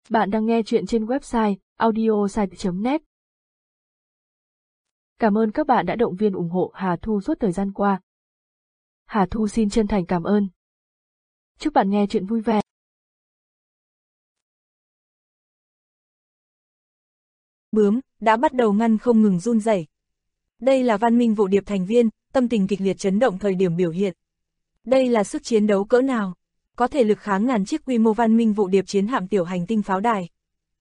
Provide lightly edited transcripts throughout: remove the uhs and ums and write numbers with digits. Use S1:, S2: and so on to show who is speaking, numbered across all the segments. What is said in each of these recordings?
S1: Bạn đang nghe chuyện trên website audiosite.net. Cảm ơn các bạn đã động viên ủng hộ Hà Thu suốt thời gian qua. Hà Thu xin chân thành cảm ơn. Chúc bạn nghe chuyện vui vẻ.
S2: Bướm đã bắt đầu ngăn không ngừng run rẩy. Đây là Văn Minh Vụ Điệp thành viên, tâm tình kịch liệt chấn động thời điểm biểu hiện. Đây là sức chiến đấu cỡ nào, có thể lực kháng ngàn chiếc quy mô Văn Minh Vụ Điệp chiến hạm tiểu hành tinh pháo đài.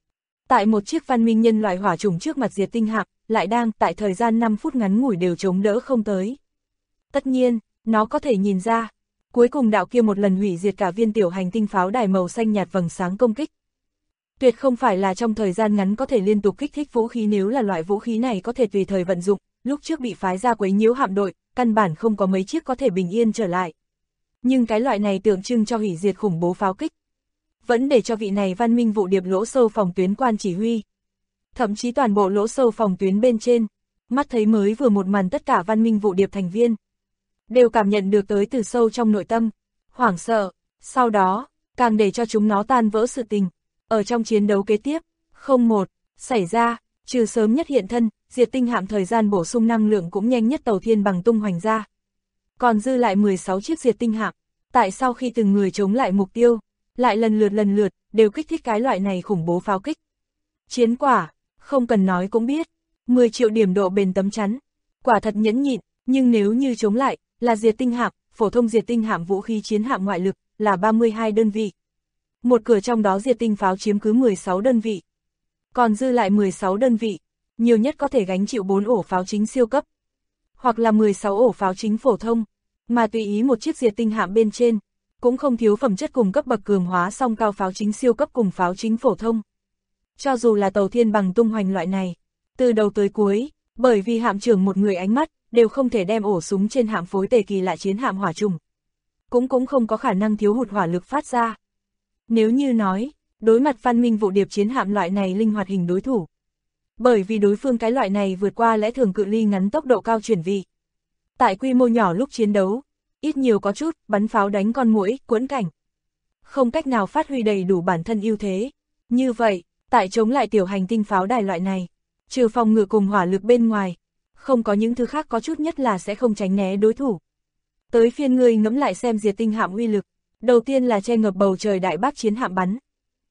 S2: Tại một chiếc văn minh nhân loại hỏa trùng trước mặt diệt tinh hạm, lại đang tại thời gian 5 phút ngắn ngủi đều chống đỡ không tới. Tất nhiên, nó có thể nhìn ra, cuối cùng đạo kia một lần hủy diệt cả viên tiểu hành tinh pháo đài màu xanh nhạt vầng sáng công kích. Tuyệt không phải là trong thời gian ngắn có thể liên tục kích thích vũ khí, nếu là loại vũ khí này có thể tùy thời vận dụng, lúc trước bị phái ra quấy nhiễu hạm đội, căn bản không có mấy chiếc có thể bình yên trở lại. Nhưng cái loại này tượng trưng cho hủy diệt khủng bố pháo kích, vẫn để cho vị này Văn Minh Vụ Điệp lỗ sâu phòng tuyến quan chỉ huy. Thậm chí toàn bộ lỗ sâu phòng tuyến bên trên, mắt thấy mới vừa một màn, tất cả Văn Minh Vụ Điệp thành viên đều cảm nhận được tới từ sâu trong nội tâm hoảng sợ, sau đó càng để cho chúng nó tan vỡ sự tình. Ở trong chiến đấu kế tiếp, không một xảy ra, trừ sớm nhất hiện thân, diệt tinh hạm thời gian bổ sung năng lượng cũng nhanh nhất tàu thiên bằng tung hoành ra. Còn dư lại 16 chiếc diệt tinh hạm, tại sau khi từng người chống lại mục tiêu, lại lần lượt đều kích thích cái loại này khủng bố pháo kích. Chiến quả, không cần nói cũng biết, 10 triệu điểm độ bền tấm chắn, quả thật nhẫn nhịn, nhưng nếu như chống lại, là diệt tinh hạm, phổ thông diệt tinh hạm vũ khí chiến hạm ngoại lực, là 32 đơn vị. Một cửa trong đó diệt tinh pháo chiếm cứ 16 đơn vị. Còn dư lại 16 đơn vị, nhiều nhất có thể gánh chịu 4 ổ pháo chính siêu cấp, hoặc là 16 ổ pháo chính phổ thông, mà tùy ý một chiếc diệt tinh hạm bên trên, cũng không thiếu phẩm chất cùng cấp bậc cường hóa song cao pháo chính siêu cấp cùng pháo chính phổ thông. Cho dù là tàu thiên bằng tung hoành loại này, từ đầu tới cuối, bởi vì hạm trưởng một người ánh mắt, đều không thể đem ổ súng trên hạm phối tề kỳ lạ chiến hạm hỏa trùng. Cũng không có khả năng thiếu hụt hỏa lực phát ra. Nếu như nói, đối mặt Văn Minh Vụ Điệp chiến hạm loại này linh hoạt hình đối thủ, bởi vì đối phương cái loại này vượt qua lẽ thường cự ly ngắn tốc độ cao chuyển vị. Tại quy mô nhỏ lúc chiến đấu, ít nhiều có chút bắn pháo đánh con muỗi, quẫn cảnh, không cách nào phát huy đầy đủ bản thân ưu thế. Như vậy, tại chống lại tiểu hành tinh pháo đài loại này, trừ phòng ngự cùng hỏa lực bên ngoài, không có những thứ khác, có chút nhất là sẽ không tránh né đối thủ. Tới phiên ngươi ngẫm lại xem diệt tinh hạm uy lực. Đầu tiên là che ngập bầu trời đại bác chiến hạm bắn.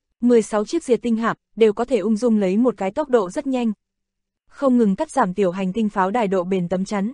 S2: 16 chiếc diệt tinh hạm đều có thể ung dung lấy một cái tốc độ rất nhanh, không ngừng cắt giảm tiểu hành tinh pháo đài độ bền tấm chắn.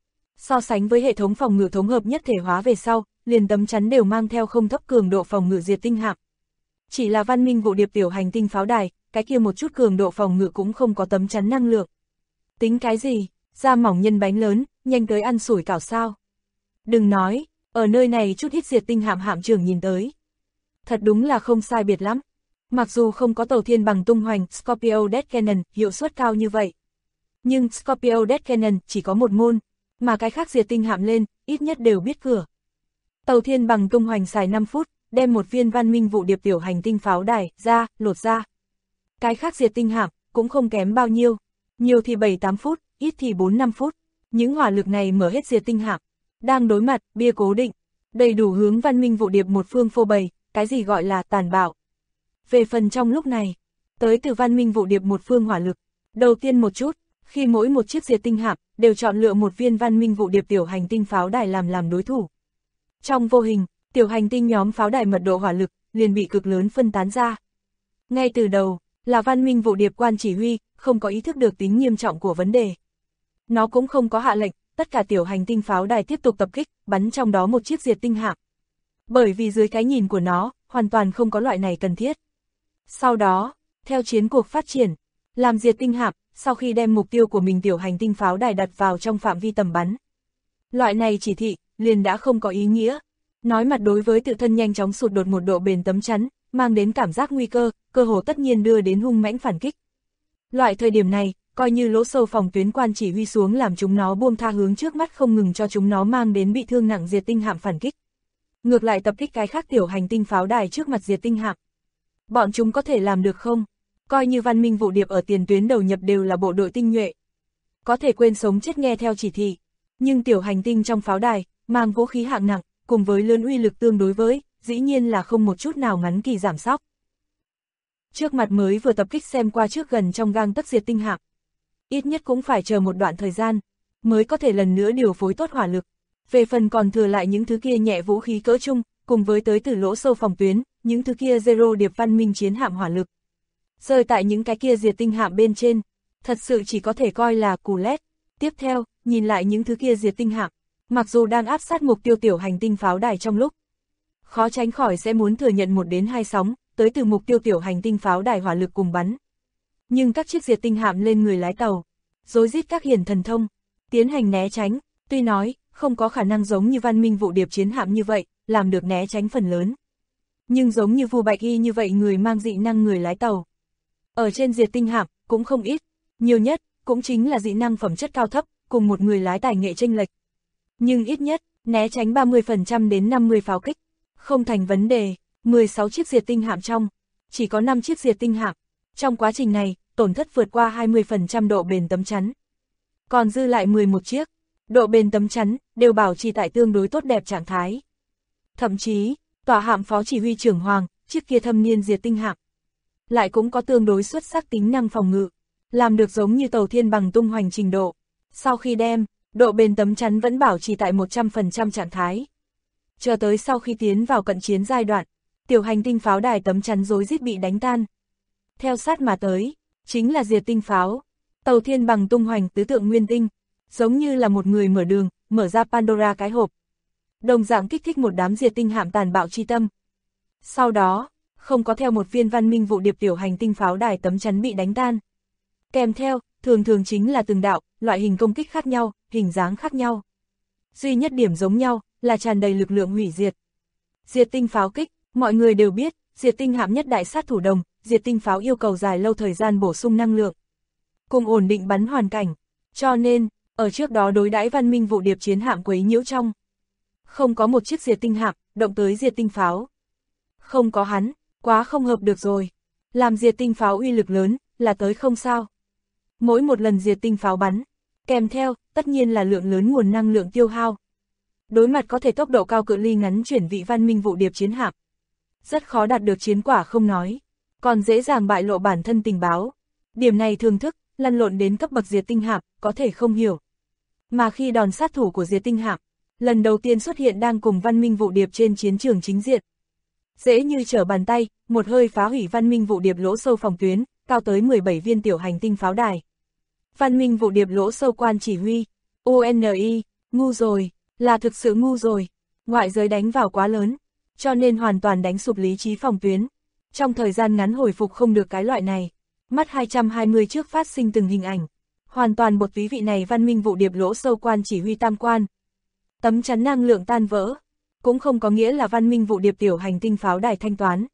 S2: So sánh với hệ thống phòng ngự thống hợp nhất thể hóa về sau, liền tấm chắn đều mang theo không thấp cường độ phòng ngự diệt tinh hạm. Chỉ là Văn Minh Vụ Điệp tiểu hành tinh pháo đài, cái kia một chút cường độ phòng ngự cũng không có tấm chắn năng lượng. Tính cái gì, da mỏng nhân bánh lớn, nhanh tới ăn sủi cảo sao. Đừng nói, ở nơi này chút ít diệt tinh hạm hạm trưởng nhìn tới, thật đúng là không sai biệt lắm. Mặc dù không có tàu thiên bằng tung hoành Scorpio Death Cannon hiệu suất cao như vậy, nhưng Scorpio Death Cannon chỉ có một môn, mà cái khác diệt tinh hạm lên, ít nhất đều biết cửa. Tàu thiên bằng tung hoành xài 5 phút, đem một viên Văn Minh Vụ Điệp tiểu hành tinh pháo đài ra, lột ra. Cái khác diệt tinh hạm cũng không kém bao nhiêu, nhiều thì 7-8 phút, ít thì 4-5 phút. Những hỏa lực này mở hết diệt tinh hạm, đang đối mặt bia cố định, đầy đủ hướng Văn Minh Vụ Điệp một phương phô bày cái gì gọi là tàn bạo. Về phần trong lúc này, tới từ Văn Minh Vụ Điệp một phương hỏa lực, đầu tiên một chút, khi mỗi một chiếc diệt tinh hạm đều chọn lựa một viên Văn Minh Vụ Điệp tiểu hành tinh pháo đài làm đối thủ. Trong vô hình, tiểu hành tinh nhóm pháo đài mật độ hỏa lực liền bị cực lớn phân tán ra. Ngay từ đầu, là Văn Minh Vụ Điệp quan chỉ huy không có ý thức được tính nghiêm trọng của vấn đề. Nó cũng không có hạ lệnh tất cả tiểu hành tinh pháo đài tiếp tục tập kích, bắn trong đó một chiếc diệt tinh hạm. Bởi vì dưới cái nhìn của nó, hoàn toàn không có loại này cần thiết. Sau đó, theo chiến cuộc phát triển, làm diệt tinh hạm, sau khi đem mục tiêu của mình tiểu hành tinh pháo đài đặt vào trong phạm vi tầm bắn, loại này chỉ thị, liền đã không có ý nghĩa. Nói mặt đối với tự thân nhanh chóng sụt đột một độ bền tấm chắn, mang đến cảm giác nguy cơ, cơ hồ tất nhiên đưa đến hung mãnh phản kích. Loại thời điểm này, coi như lỗ sâu phòng tuyến quan chỉ huy xuống làm chúng nó buông tha hướng trước mắt không ngừng cho chúng nó mang đến bị thương nặng diệt tinh hạm phản kích. Ngược lại tập kích cái khác tiểu hành tinh pháo đài trước mặt diệt tinh hạm. Bọn chúng có thể làm được không? Coi như Văn Minh Vụ Điệp ở tiền tuyến đầu nhập đều là bộ đội tinh nhuệ, có thể quên sống chết nghe theo chỉ thị. Nhưng tiểu hành tinh trong pháo đài, mang vũ khí hạng nặng, cùng với lớn uy lực tương đối với, dĩ nhiên là không một chút nào ngắn kỳ giảm sóc. trước mặt mới vừa tập kích xem qua trước gần trong gang tấc diệt tinh hạm. Ít nhất cũng phải chờ một đoạn thời gian, mới có thể lần nữa điều phối tốt hỏa lực. Về phần còn thừa lại những thứ kia nhẹ vũ khí cỡ trung, cùng với tới từ lỗ sâu phòng tuyến, những thứ kia zero điệp văn minh chiến hạm hỏa lực. Rơi tại những cái kia diệt tinh hạm bên trên, thật sự chỉ có thể coi là cù lét. Tiếp theo, nhìn lại những thứ kia diệt tinh hạm, mặc dù đang áp sát mục tiêu tiểu hành tinh pháo đài trong lúc, khó tránh khỏi sẽ muốn thừa nhận 1 đến 2 sóng, tới từ mục tiêu tiểu hành tinh pháo đài hỏa lực cùng bắn. Nhưng các chiếc diệt tinh hạm lên người lái tàu, rối rít các hiển thần thông, tiến hành né tránh, tuy nói, không có khả năng giống như văn minh vụ điệp chiến hạm như vậy, làm được né tránh phần lớn. Nhưng giống như Vu Bạch Y như vậy người mang dị năng người lái tàu, ở trên diệt tinh hạm, cũng không ít, nhiều nhất, cũng chính là dị năng phẩm chất cao thấp, cùng một người lái tài nghệ chênh lệch. Nhưng ít nhất, né tránh 30% đến 50 pháo kích, không thành vấn đề. 16 chiếc diệt tinh hạm trong, chỉ có 5 chiếc diệt tinh hạm. Trong quá trình này, tổn thất vượt qua 20% độ bền tấm chắn. Còn dư lại 11 chiếc, độ bền tấm chắn, đều bảo trì tại tương đối tốt đẹp trạng thái. Thậm chí, tòa hạm phó chỉ huy trưởng Hoàng, chiếc kia thâm niên diệt tinh hạm, lại cũng có tương đối xuất sắc tính năng phòng ngự, làm được giống như tàu thiên bằng tung hoành trình độ. Sau khi đem, độ bền tấm chắn vẫn bảo trì tại 100% trạng thái. Chờ tới sau khi tiến vào cận chiến giai đoạn, tiểu hành tinh pháo đài tấm chắn rối rít bị đánh tan. Theo sát mà tới, chính là diệt tinh pháo, tàu thiên bằng tung hoành tứ tượng nguyên tinh, giống như là một người mở đường, mở ra Pandora cái hộp. Đồng dạng kích thích một đám diệt tinh hạm tàn bạo chi tâm. Sau đó, không có theo một viên văn minh vụ điệp tiểu hành tinh pháo đài tấm chắn bị đánh tan. Kèm theo, thường thường chính là từng đạo, loại hình công kích khác nhau, hình dáng khác nhau. Duy nhất điểm giống nhau, là tràn đầy lực lượng hủy diệt. Diệt tinh pháo kích, mọi người đều biết, diệt tinh hạm nhất đại sát thủ đồng, diệt tinh pháo yêu cầu dài lâu thời gian bổ sung năng lượng, cùng ổn định bắn hoàn cảnh. Cho nên, ở trước đó đối đãi văn minh vụ điệp chiến hạm quấy nhiễu trong, không có một chiếc diệt tinh hạm, động tới diệt tinh pháo. Không có hắn, quá không hợp được rồi. Làm diệt tinh pháo uy lực lớn, là tới không sao. Mỗi một lần diệt tinh pháo bắn, kèm theo, tất nhiên là lượng lớn nguồn năng lượng tiêu hao. Đối mặt có thể tốc độ cao cự ly ngắn chuyển vị văn minh vụ điệp chiến hạm, rất khó đạt được chiến quả không nói, còn dễ dàng bại lộ bản thân tình báo. Điểm này thường thức, lăn lộn đến cấp bậc diệt tinh hạm, có thể không hiểu. Mà khi đòn sát thủ của diệt tinh hạm, lần đầu tiên xuất hiện đang cùng văn minh vụ điệp trên chiến trường chính diện. Dễ như trở bàn tay, một hơi phá hủy văn minh vụ điệp lỗ sâu phòng tuyến, cao tới 17 viên tiểu hành tinh pháo đài. Văn minh vụ điệp lỗ sâu quan chỉ huy, UNI, ngu rồi, là thực sự ngu rồi. Ngoại giới đánh vào quá lớn, cho nên hoàn toàn đánh sụp lý trí phòng tuyến. Trong thời gian ngắn hồi phục không được cái loại này. Mắt 220 trước phát sinh từng hình ảnh. Hoàn toàn bột túy vị này văn minh vụ điệp lỗ sâu quan chỉ huy tam quan. Tấm chắn năng lượng tan vỡ, cũng không có nghĩa là văn minh vụ điệp tiểu hành tinh pháo đài thanh toán.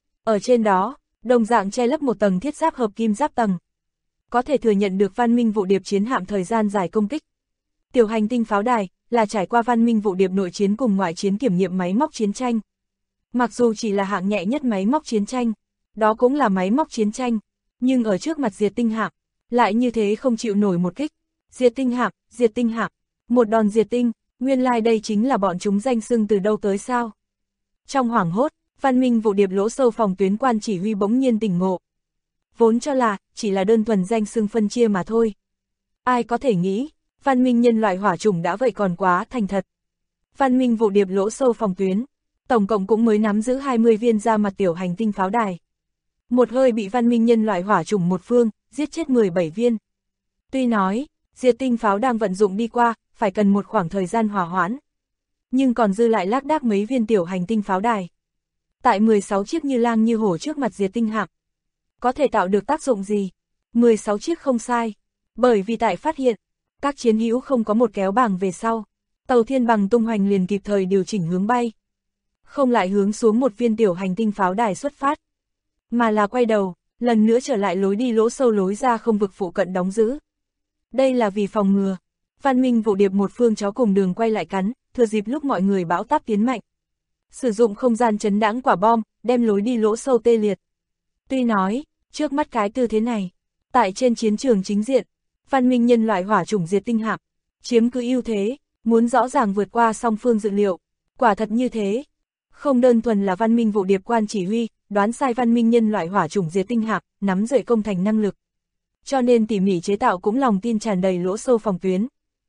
S2: Ở trên đó, đồng dạng che lấp một tầng thiết giáp hợp kim giáp tầng. Có thể thừa nhận được văn minh vụ điệp chiến hạm thời gian dài công kích. Tiểu hành tinh pháo đài là trải qua văn minh vụ điệp nội chiến cùng ngoại chiến kiểm nghiệm máy móc chiến tranh. Mặc dù chỉ là hạng nhẹ nhất máy móc chiến tranh, đó cũng là máy móc chiến tranh, nhưng ở trước mặt diệt tinh hạm, lại như thế không chịu nổi một kích. Diệt tinh hạm, một đòn diệt tinh, nguyên lai đây chính là bọn chúng danh xưng từ đâu tới sao. Trong hoảng hốt, văn minh vụ điệp lỗ sâu phòng tuyến quan chỉ huy bỗng nhiên tỉnh ngộ. Vốn cho là, chỉ là đơn thuần danh xưng phân chia mà thôi. Ai có thể nghĩ, văn minh nhân loại hỏa chủng đã vậy còn quá thành thật. Văn minh vụ điệp lỗ sâu phòng tuyến, tổng cộng cũng mới nắm giữ 20 viên ra mặt tiểu hành tinh pháo đài. Một hơi bị văn minh nhân loại hỏa chủng một phương, giết chết 17 viên. Tuy nói, diệt tinh pháo đang vận dụng đi qua, phải cần một khoảng thời gian hòa hoãn. Nhưng còn dư lại lác đác mấy viên tiểu hành tinh pháo đài. Tại 16 chiếc như lang như hổ trước mặt diệt tinh hạm, có thể tạo được tác dụng gì? 16 chiếc không sai. Bởi vì tại phát hiện, các chiến hữu không có một kéo bảng về sau, tàu thiên bằng tung hoành liền kịp thời điều chỉnh hướng bay. Không lại hướng xuống một viên tiểu hành tinh pháo đài xuất phát, mà là quay đầu, lần nữa trở lại lối đi lỗ sâu lối ra không vực phụ cận đóng giữ. Đây là vì phòng ngừa văn minh vụ điệp một phương chó cùng đường quay lại cắn, thừa dịp lúc mọi người bão táp tiến mạnh. Sử dụng không gian chấn đãng quả bom, đem lối đi lỗ sâu tê liệt. Tuy nói, trước mắt cái tư thế này, tại trên chiến trường chính diện, văn minh nhân loại hỏa chủng diệt tinh hạm, chiếm cứ ưu thế, muốn rõ ràng vượt qua song phương dự liệu, quả thật như thế. Không đơn thuần là văn minh vụ điệp quan chỉ huy, đoán sai văn minh nhân loại hỏa chủng diệt tinh hạm, nắm giữ công thành năng lực. Cho nên tỉ mỉ chế tạo cũng lòng tin tràn đầy lỗ sâu phòng tuyến.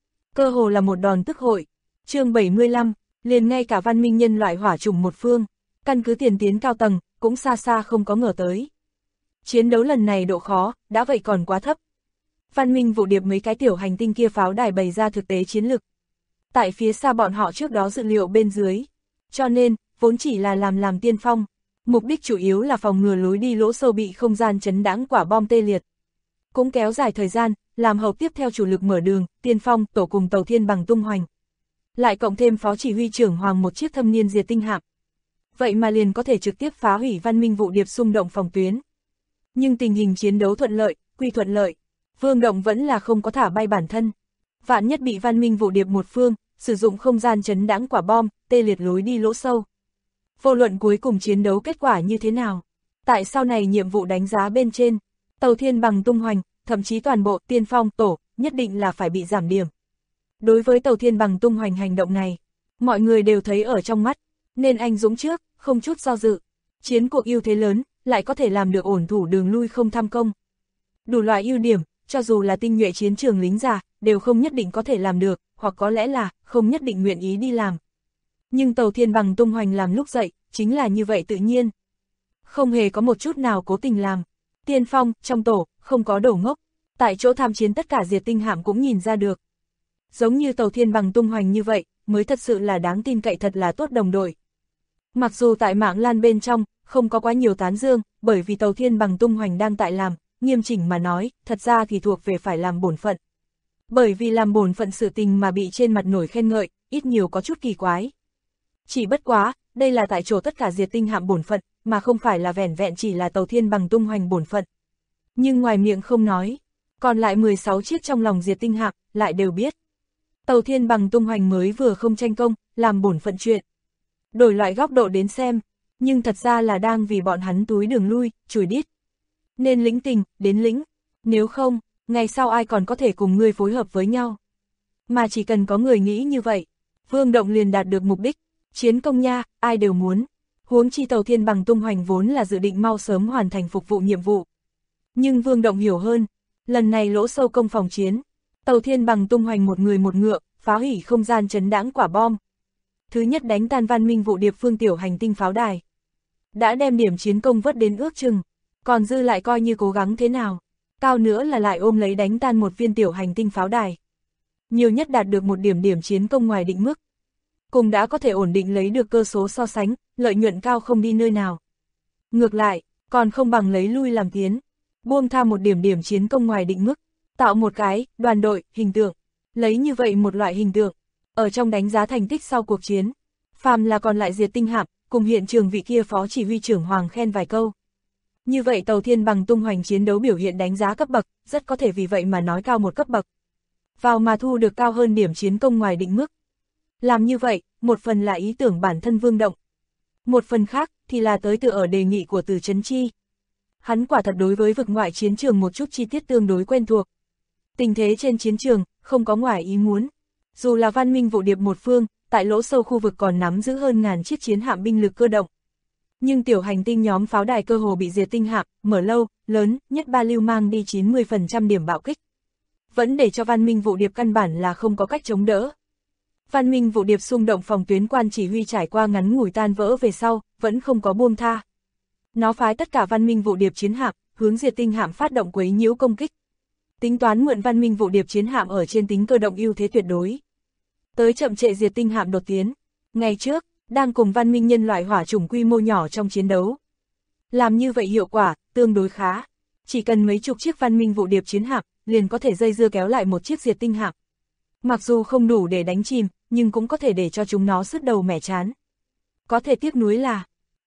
S2: Cơ hồ là một đòn tức hội. Chương 75, liền ngay cả văn minh nhân loại hỏa chủng một phương, căn cứ tiền tiến cao tầng, cũng xa xa không có ngờ tới. Chiến đấu lần này độ khó, đã vậy còn quá thấp. Văn minh vụ điệp mấy cái tiểu hành tinh kia pháo đài bày ra thực tế chiến lực. Tại phía xa bọn họ trước đó dự liệu bên dưới. Cho nên, vốn chỉ là làm tiên phong. Mục đích chủ yếu là phòng ngừa lối đi lỗ sâu bị không gian chấn đãng quả bom tê liệt. Cũng kéo dài thời gian, làm hậu tiếp theo chủ lực mở đường, tiên phong, tổ cùng tàu thiên bằng tung hoành. Lại cộng thêm phó chỉ huy trưởng Hoàng một chiếc thâm niên diệt tinh hạm. Vậy mà liền có thể trực tiếp phá hủy văn minh vụ điệp xung động phòng tuyến. Nhưng tình hình chiến đấu thuận lợi, quy thuận lợi. Vương Động vẫn là không có thả bay bản thân. Vạn nhất bị văn minh vụ điệp một phương, sử dụng không gian chấn đãng quả bom, tê liệt lối đi lỗ sâu. Vô luận cuối cùng chiến đấu kết quả như thế nào. Tại sau này nhiệm vụ đánh giá bên trên, tàu thiên bằng tung hoành, thậm chí toàn bộ tiên phong tổ, nhất định là phải bị giảm điểm. Đối với tàu thiên bằng tung hoành hành động này, mọi người đều thấy ở trong mắt, nên anh dũng trước, không chút do dự. Chiến cuộc ưu thế lớn, lại có thể làm được ổn thủ đường lui không tham công. Đủ loại ưu điểm, cho dù là tinh nhuệ chiến trường lính già, đều không nhất định có thể làm được, hoặc có lẽ là, không nhất định nguyện ý đi làm. Nhưng tàu thiên bằng tung hoành làm lúc dậy, chính là như vậy tự nhiên. Không hề có một chút nào cố tình làm. Tiên phong, trong tổ, không có đầu ngốc. Tại chỗ tham chiến tất cả diệt tinh hạm cũng nhìn ra được. Giống như tàu thiên bằng tung hoành như vậy, mới thật sự là đáng tin cậy, thật là tốt đồng đội. Mặc dù tại mạng lan bên trong, không có quá nhiều tán dương, bởi vì tàu thiên bằng tung hoành đang tại làm, nghiêm chỉnh mà nói, thật ra thì thuộc về phải làm bổn phận. Bởi vì làm bổn phận sự tình mà bị trên mặt nổi khen ngợi, ít nhiều có chút kỳ quái. Chỉ bất quá, đây là tại chỗ tất cả diệt tinh hạm bổn phận, mà không phải là vẻn vẹn chỉ là tàu thiên bằng tung hoành bổn phận. Nhưng ngoài miệng không nói, còn lại 16 chiếc trong lòng diệt tinh hạm, lại đều biết. Tàu thiên bằng tung hoành mới vừa không tranh công, làm bổn phận chuyện. Đổi loại góc độ đến xem, nhưng thật ra là đang vì bọn hắn túi đường lui, chùi đít. Nên lĩnh tình, đến lĩnh. Nếu không, ngày sau ai còn có thể cùng ngươi phối hợp với nhau. Mà chỉ cần có người nghĩ như vậy, Vương Động liền đạt được mục đích. Chiến công nha, ai đều muốn. Huống chi tàu thiên bằng tung hoành vốn là dự định mau sớm hoàn thành phục vụ nhiệm vụ. Nhưng Vương Động hiểu hơn, lần này lỗ sâu công phòng chiến, tàu thiên bằng tung hoành một người một ngựa, phá hủy không gian chấn đãng quả bom. Thứ nhất đánh tan văn minh vụ điệp phương tiểu hành tinh pháo đài. Đã đem điểm chiến công vớt đến ước chừng, còn dư lại coi như cố gắng thế nào. Cao nữa là lại ôm lấy đánh tan một viên tiểu hành tinh pháo đài. Nhiều nhất đạt được một điểm chiến công ngoài định mức. Cùng đã có thể ổn định lấy được cơ số so sánh, lợi nhuận cao không đi nơi nào. Ngược lại, còn không bằng lấy lui làm tiến, buông tha một điểm chiến công ngoài định mức, tạo một cái, đoàn đội, hình tượng. Lấy như vậy một loại hình tượng, ở trong đánh giá thành tích sau cuộc chiến, phàm là còn lại diệt tinh hạm, cùng hiện trường vị kia phó chỉ huy trưởng Hoàng khen vài câu. Như vậy tàu thiên bằng tung hoành chiến đấu biểu hiện đánh giá cấp bậc, rất có thể vì vậy mà nói cao một cấp bậc. Vào mà thu được cao hơn điểm chiến công ngoài định mức. Làm như vậy, một phần là ý tưởng bản thân Vương Động. Một phần khác, thì là tới từ ở đề nghị của Từ Chấn Chi. Hắn quả thật đối với vực ngoại chiến trường một chút chi tiết tương đối quen thuộc. Tình thế trên chiến trường, không có ngoài ý muốn. Dù là văn minh vụ điệp một phương, tại lỗ sâu khu vực còn nắm giữ hơn ngàn chiếc chiến hạm binh lực cơ động. Nhưng tiểu hành tinh nhóm pháo đài cơ hồ bị diệt tinh hạm, mở lâu, lớn, nhất ba lưu mang đi 90% điểm bạo kích. Vẫn để cho văn minh vụ điệp căn bản là không có cách chống đỡ. Văn minh vụ điệp xung động phòng tuyến quan chỉ huy trải qua ngắn ngủi tan vỡ về sau, vẫn không có buông tha. Nó phái tất cả văn minh vụ điệp chiến hạm, hướng diệt tinh hạm phát động quấy nhiễu công kích. Tính toán mượn văn minh vụ điệp chiến hạm ở trên tính cơ động ưu thế tuyệt đối. Tới chậm trễ diệt tinh hạm đột tiến. Ngày trước, đang cùng văn minh nhân loại hỏa chủng quy mô nhỏ trong chiến đấu. Làm như vậy hiệu quả, tương đối khá. Chỉ cần mấy chục chiếc văn minh vụ điệp chiến hạm, liền có thể dây dưa kéo lại một chiếc diệt tinh hạm. Mặc dù không đủ để đánh chìm, nhưng cũng có thể để cho chúng nó sứt đầu mẻ chán. Có thể tiếc nuối là,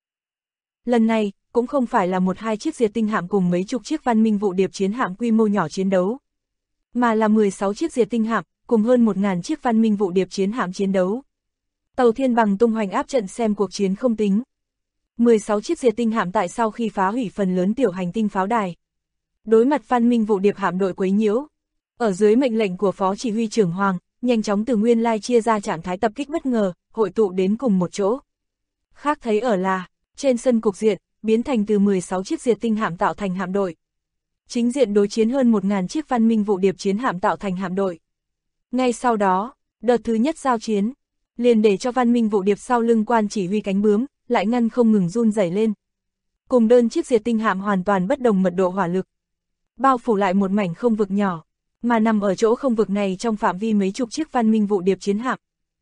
S2: lần này, cũng không phải là một hai chiếc diệt tinh hạm cùng mấy chục chiếc văn minh vụ điệp chiến hạm quy mô nhỏ chiến đấu, mà là 16 chiếc diệt tinh hạm, cùng hơn 1000 chiếc văn minh vụ điệp chiến hạm chiến đấu. Tàu thiên bằng tung hoành áp trận xem cuộc chiến không tính. 16 chiếc diệt tinh hạm tại sau khi phá hủy phần lớn tiểu hành tinh pháo đài. Đối mặt văn minh vụ điệp hạm đội quấy nhiễu. Ở dưới mệnh lệnh của phó chỉ huy trưởng Hoàng, nhanh chóng từ nguyên lai chia ra trạng thái tập kích bất ngờ, hội tụ đến cùng một chỗ. Khác thấy ở là, trên sân cục diện, biến thành từ 16 chiếc diệt tinh hạm tạo thành hạm đội. Chính diện đối chiến hơn 1000 chiếc văn minh vụ điệp chiến hạm tạo thành hạm đội. Ngay sau đó, đợt thứ nhất giao chiến, liền để cho văn minh vụ điệp sau lưng quan chỉ huy cánh bướm, lại ngăn không ngừng run rẩy lên. Cùng đơn chiếc diệt tinh hạm hoàn toàn bất đồng mật độ hỏa lực, bao phủ lại một mảnh không vực nhỏ, mà nằm ở chỗ không vực này trong phạm vi mấy chục chiếc văn minh vụ điệp chiến hạm.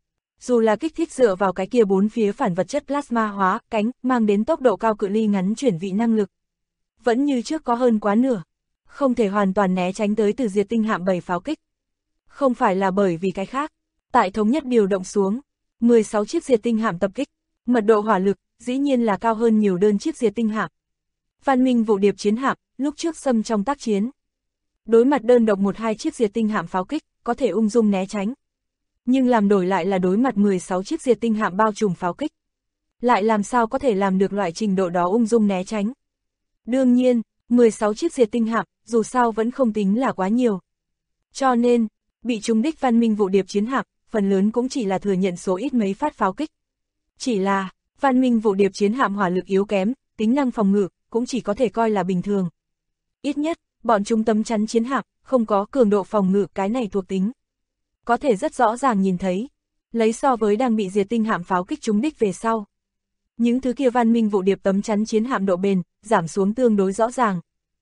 S2: Dù là kích thích dựa vào cái kia bốn phía phản vật chất plasma hóa, cánh, mang đến tốc độ cao cự ly ngắn chuyển vị năng lực, vẫn như trước có hơn quá nửa, không thể hoàn toàn né tránh tới từ diệt tinh hạm 7 pháo kích. Không phải là bởi vì cái khác, tại thống nhất điều động xuống, 16 chiếc diệt tinh hạm tập kích, mật độ hỏa lực, dĩ nhiên là cao hơn nhiều đơn chiếc diệt tinh hạm. Văn minh vụ điệp chiến hạm, lúc trước xâm trong tác chiến, đối mặt đơn độc 1-2 chiếc diệt tinh hạm pháo kích, có thể ung dung né tránh. Nhưng làm đổi lại là đối mặt 16 chiếc diệt tinh hạm bao trùm pháo kích, lại làm sao có thể làm được loại trình độ đó ung dung né tránh. Đương nhiên, 16 chiếc diệt tinh hạm, dù sao vẫn không tính là quá nhiều. Cho nên, bị trúng đích văn minh vụ điệp chiến hạm, phần lớn cũng chỉ là thừa nhận số ít mấy phát pháo kích. Chỉ là, văn minh vụ điệp chiến hạm hỏa lực yếu kém, tính năng phòng ngự, cũng chỉ có thể coi là bình thường. Ít nhất, bọn chúng tấm chắn chiến hạm, không có cường độ phòng ngự cái này thuộc tính. Có thể rất rõ ràng nhìn thấy, lấy so với đang bị diệt tinh hạm pháo kích trúng đích về sau. Những thứ kia văn minh vụ điệp tấm chắn chiến hạm độ bền, giảm xuống tương đối rõ ràng.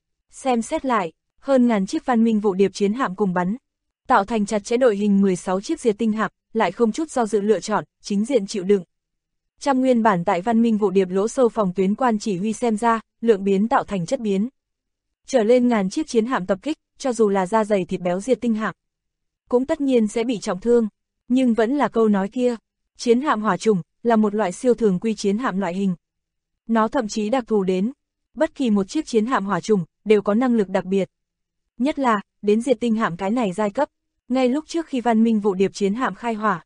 S2: Xem xét lại, hơn ngàn chiếc văn minh vụ điệp chiến hạm cùng bắn, tạo thành chặt chẽ đội hình 16 chiếc diệt tinh hạm, lại không chút do dự lựa chọn, chính diện chịu đựng. Trăm nguyên bản tại văn minh vụ điệp lỗ sâu phòng tuyến quan chỉ huy xem ra, lượng biến tạo thành chất biến. Trở lên ngàn chiếc chiến hạm tập kích, cho dù là da dày thịt béo diệt tinh hạm, cũng tất nhiên sẽ bị trọng thương, nhưng vẫn là câu nói kia, chiến hạm hỏa trùng là một loại siêu thường quy chiến hạm loại hình. Nó thậm chí đặc thù đến, bất kỳ một chiếc chiến hạm hỏa trùng đều có năng lực đặc biệt. Nhất là, đến diệt tinh hạm cái này giai cấp, ngay lúc trước khi văn minh vụ điệp chiến hạm khai hỏa,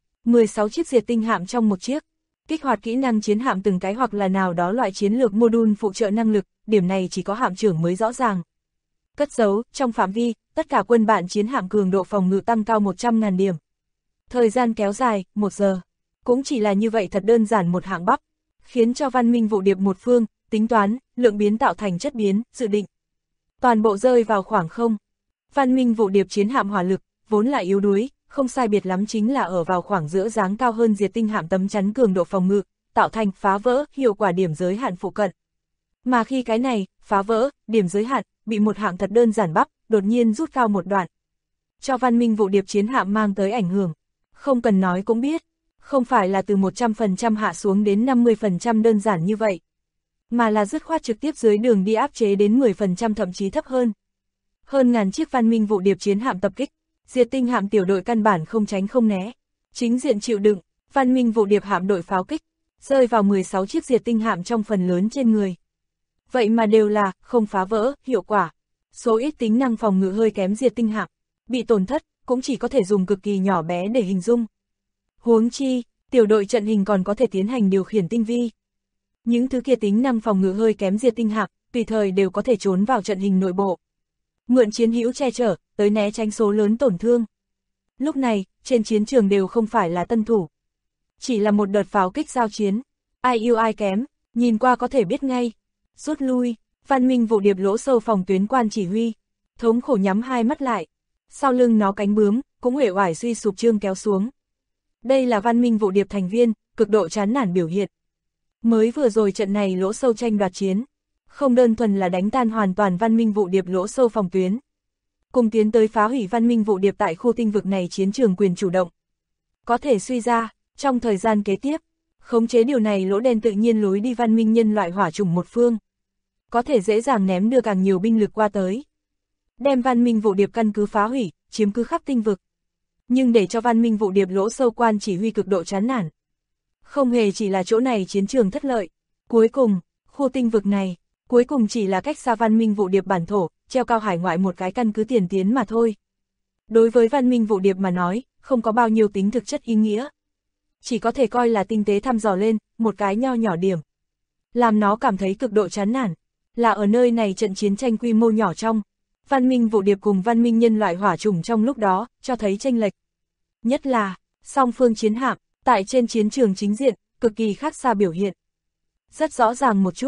S2: 16 chiếc diệt tinh hạm trong một chiếc, kích hoạt kỹ năng chiến hạm từng cái hoặc là nào đó loại chiến lược module phụ trợ năng lực, điểm này chỉ có hạm trưởng mới rõ ràng. Cất giấu, trong phạm vi, tất cả quân bạn chiến hạm cường độ phòng ngự tăng cao 100.000 điểm. Thời gian kéo dài, 1 giờ. Cũng chỉ là như vậy thật đơn giản một hạng bắp, khiến cho văn minh vụ điệp một phương, tính toán, lượng biến tạo thành chất biến, dự định. Toàn bộ rơi vào khoảng không. Văn minh vụ điệp chiến hạm hỏa lực, vốn là yếu đuối, không sai biệt lắm chính là ở vào khoảng giữa dáng cao hơn diệt tinh hạm tấm chắn cường độ phòng ngự, tạo thành phá vỡ, hiệu quả điểm giới hạn phụ cận. Mà khi cái này, phá vỡ, điểm giới hạn, bị một hạng thật đơn giản bắp, đột nhiên rút cao một đoạn. Cho văn minh vụ điệp chiến hạm mang tới ảnh hưởng, không cần nói cũng biết, không phải là từ 100% hạ xuống đến 50% đơn giản như vậy, mà là dứt khoát trực tiếp dưới đường đi áp chế đến 10% thậm chí thấp hơn. Hơn ngàn chiếc văn minh vụ điệp chiến hạm tập kích, diệt tinh hạm tiểu đội căn bản không tránh không né, chính diện chịu đựng, văn minh vụ điệp hạm đội pháo kích, rơi vào 16 chiếc diệt tinh hạm trong phần lớn trên người. Vậy mà đều là, không phá vỡ, hiệu quả. Số ít tính năng phòng ngự hơi kém diệt tinh hạm, bị tổn thất, cũng chỉ có thể dùng cực kỳ nhỏ bé để hình dung. Huống chi, tiểu đội trận hình còn có thể tiến hành điều khiển tinh vi. Những thứ kia tính năng phòng ngự hơi kém diệt tinh hạm, tùy thời đều có thể trốn vào trận hình nội bộ. Mượn chiến hữu che chở, tới né tránh số lớn tổn thương. Lúc này, trên chiến trường đều không phải là tân thủ. Chỉ là một đợt pháo kích giao chiến. Ai ưu ai kém, nhìn qua có thể biết ngay. Rút lui, văn minh vụ điệp lỗ sâu phòng tuyến quan chỉ huy. Thống khổ nhắm hai mắt lại. Sau lưng nó cánh bướm, cũng uể oải suy sụp trương kéo xuống. Đây là văn minh vụ điệp thành viên, cực độ chán nản biểu hiện. Mới vừa rồi trận này lỗ sâu tranh đoạt chiến, không đơn thuần là đánh tan hoàn toàn văn minh vụ điệp lỗ sâu phòng tuyến, cùng tiến tới phá hủy văn minh vụ điệp tại khu tinh vực này chiến trường quyền chủ động. Có thể suy ra, trong thời gian kế tiếp, khống chế điều này lỗ đen tự nhiên lối đi văn minh nhân loại hỏa chủng một phương. Có thể dễ dàng ném đưa càng nhiều binh lực qua tới. Đem văn minh vụ điệp căn cứ phá hủy, chiếm cứ khắp tinh vực. Nhưng để cho văn minh vụ điệp lỗ sâu quan chỉ huy cực độ chán nản. Không hề chỉ là chỗ này chiến trường thất lợi. Cuối cùng, khu tinh vực này, cuối cùng chỉ là cách xa văn minh vụ điệp bản thổ, treo cao hải ngoại một cái căn cứ tiền tiến mà thôi. Đối với văn minh vụ điệp mà nói, không có bao nhiêu tính thực chất ý nghĩa. Chỉ có thể coi là tinh tế thăm dò lên, một cái nho nhỏ điểm. Làm nó cảm thấy cực độ chán nản, là ở nơi này trận chiến tranh quy mô nhỏ trong. Văn minh vụ điệp cùng văn minh nhân loại hỏa chủng trong lúc đó, cho thấy chênh lệch. Nhất là, song phương chiến hạm, tại trên chiến trường chính diện, cực kỳ khác xa biểu hiện. Rất rõ ràng một chút,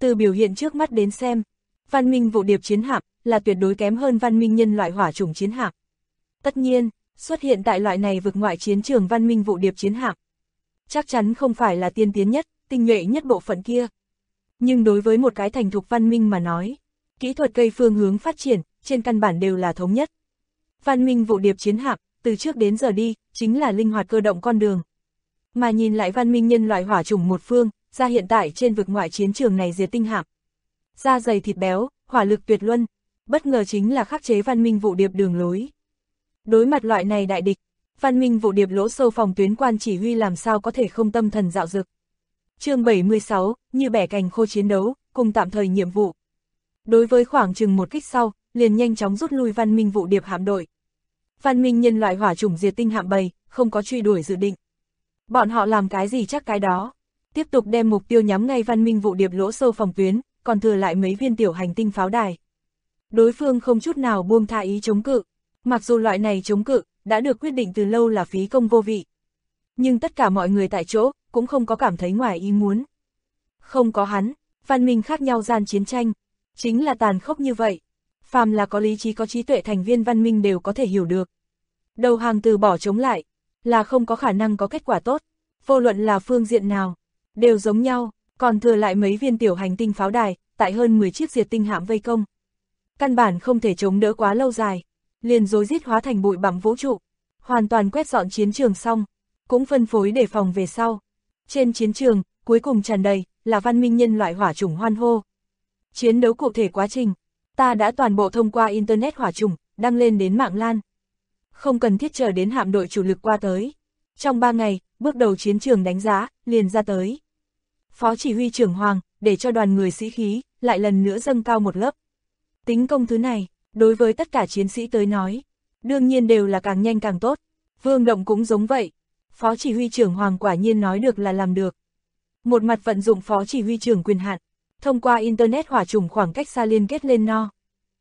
S2: Từ biểu hiện trước mắt đến xem, văn minh vụ điệp chiến hạm là tuyệt đối kém hơn văn minh nhân loại hỏa chủng chiến hạm. Tất nhiên, xuất hiện tại loại này vực ngoại chiến trường văn minh vụ điệp chiến hạm, chắc chắn không phải là tiên tiến nhất, tinh nhuệ nhất bộ phận kia. Nhưng đối với một cái thành thục văn minh mà nói, kỹ thuật cây phương hướng phát triển, trên căn bản đều là thống nhất. Văn minh vụ điệp chiến hạm, từ trước đến giờ đi, chính là linh hoạt cơ động con đường. Mà nhìn lại văn minh nhân loại hỏa chủng một phương, ra hiện tại trên vực ngoại chiến trường này diệt tinh hạm. Da dày thịt béo, hỏa lực tuyệt luân, bất ngờ chính là khắc chế văn minh vụ điệp đường lối. Đối mặt loại này đại địch, văn minh vụ điệp lỗ sâu phòng tuyến quan chỉ huy làm sao có thể không tâm thần dạo dực. Chương 76, như bẻ cành khô chiến đấu, cùng tạm thời nhiệm vụ. Đối với khoảng chừng một kích sau, liền nhanh chóng rút lui văn minh vụ điệp hạm đội. Văn minh nhân loại hỏa chủng diệt tinh hạm bầy, không có truy đuổi dự định. Bọn họ làm cái gì chắc cái đó. Tiếp tục đem mục tiêu nhắm ngay văn minh vụ điệp lỗ sâu phòng tuyến, còn thừa lại mấy viên tiểu hành tinh pháo đài. Đối phương không chút nào buông tha ý chống cự. Mặc dù loại này chống cự, đã được quyết định từ lâu là phí công vô vị. Nhưng tất cả mọi người tại chỗ, cũng không có cảm thấy ngoài ý muốn. Không có hắn, văn minh khác nhau gian chiến tranh, chính là tàn khốc như vậy. Phàm là có lý trí có trí tuệ thành viên văn minh đều có thể hiểu được. Đầu hàng từ bỏ chống lại, là không có khả năng có kết quả tốt. Vô luận là phương diện nào, đều giống nhau, còn thừa lại mấy viên tiểu hành tinh pháo đài, tại hơn 10 chiếc diệt tinh hạm vây công. Căn bản không thể chống đỡ quá lâu dài, liền rối rít hóa thành bụi bặm vũ trụ, hoàn toàn quét dọn chiến trường xong, cũng phân phối đề phòng về sau. Trên chiến trường, cuối cùng tràn đầy, là văn minh nhân loại hỏa chủng hoan hô. Chiến đấu cụ thể quá trình, ta đã toàn bộ thông qua Internet hỏa chủng, đăng lên đến mạng LAN. Không cần thiết chờ đến hạm đội chủ lực qua tới. Trong 3 ngày, bước đầu chiến trường đánh giá, liền ra tới. Phó chỉ huy trưởng Hoàng, để cho đoàn người sĩ khí, lại lần nữa dâng cao một lớp. Tính công thứ này, đối với tất cả chiến sĩ tới nói, đương nhiên đều là càng nhanh càng tốt. Vương Động cũng giống vậy. Phó chỉ huy trưởng Hoàng quả nhiên nói được là làm được. Một mặt vận dụng phó chỉ huy trưởng quyền hạn, thông qua Internet hỏa chủng khoảng cách xa liên kết lên no.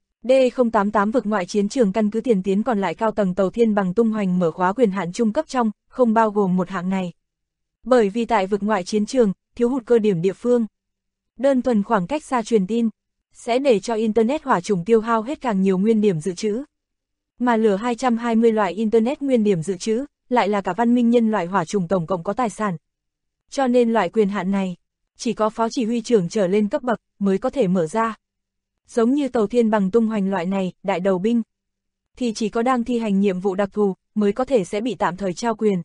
S2: D088 vực ngoại chiến trường căn cứ tiền tiến còn lại cao tầng tàu thiên bằng tung hoành mở khóa quyền hạn trung cấp trong, không bao gồm một hạng này. Bởi vì tại vực ngoại chiến trường, thiếu hụt cơ điểm địa phương. Đơn thuần khoảng cách xa truyền tin, sẽ để cho Internet hỏa chủng tiêu hao hết càng nhiều nguyên điểm dự trữ. Mà lửa 220 loại Internet nguyên điểm dự trữ, lại là cả văn minh nhân loại hỏa chủng tổng cộng có tài sản. Cho nên loại quyền hạn này, chỉ có phó chỉ huy trưởng trở lên cấp bậc mới có thể mở ra. Giống như tàu thiên bằng tung hoành loại này, đại đầu binh, thì chỉ có đang thi hành nhiệm vụ đặc thù mới có thể sẽ bị tạm thời trao quyền.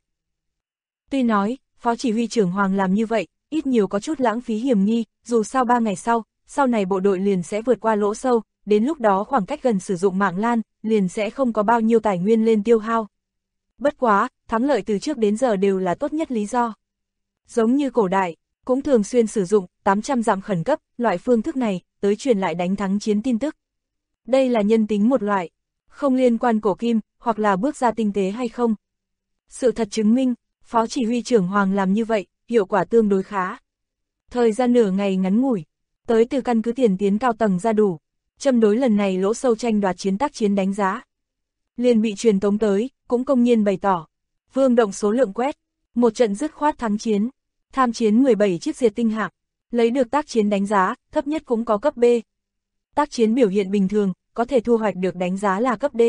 S2: Tuy nói, phó chỉ huy trưởng Hoàng làm như vậy, ít nhiều có chút lãng phí hiểm nghi, dù sao 3 ngày sau này bộ đội liền sẽ vượt qua lỗ sâu, đến lúc đó khoảng cách gần sử dụng mạng LAN, liền sẽ không có bao nhiêu tài nguyên lên tiêu hao. Bất quá, thắng lợi từ trước đến giờ đều là tốt nhất lý do. Giống như cổ đại, cũng thường xuyên sử dụng 800 dặm khẩn cấp, loại phương thức này, tới truyền lại đánh thắng chiến tin tức. Đây là nhân tính một loại, không liên quan cổ kim, hoặc là bước ra tinh tế hay không. Sự thật chứng minh, phó chỉ huy trưởng Hoàng làm như vậy, hiệu quả tương đối khá. Thời gian nửa ngày ngắn ngủi, tới từ căn cứ tiền tiến cao tầng ra đủ, châm đối lần này lỗ sâu tranh đoạt chiến tác chiến đánh giá. Liền bị truyền tống tới, cũng công nhiên bày tỏ. Vương Động số lượng quét, một trận dứt khoát thắng chiến, tham chiến 17 chiếc diệt tinh hạm, lấy được tác chiến đánh giá, thấp nhất cũng có cấp B. Tác chiến biểu hiện bình thường, có thể thu hoạch được đánh giá là cấp D.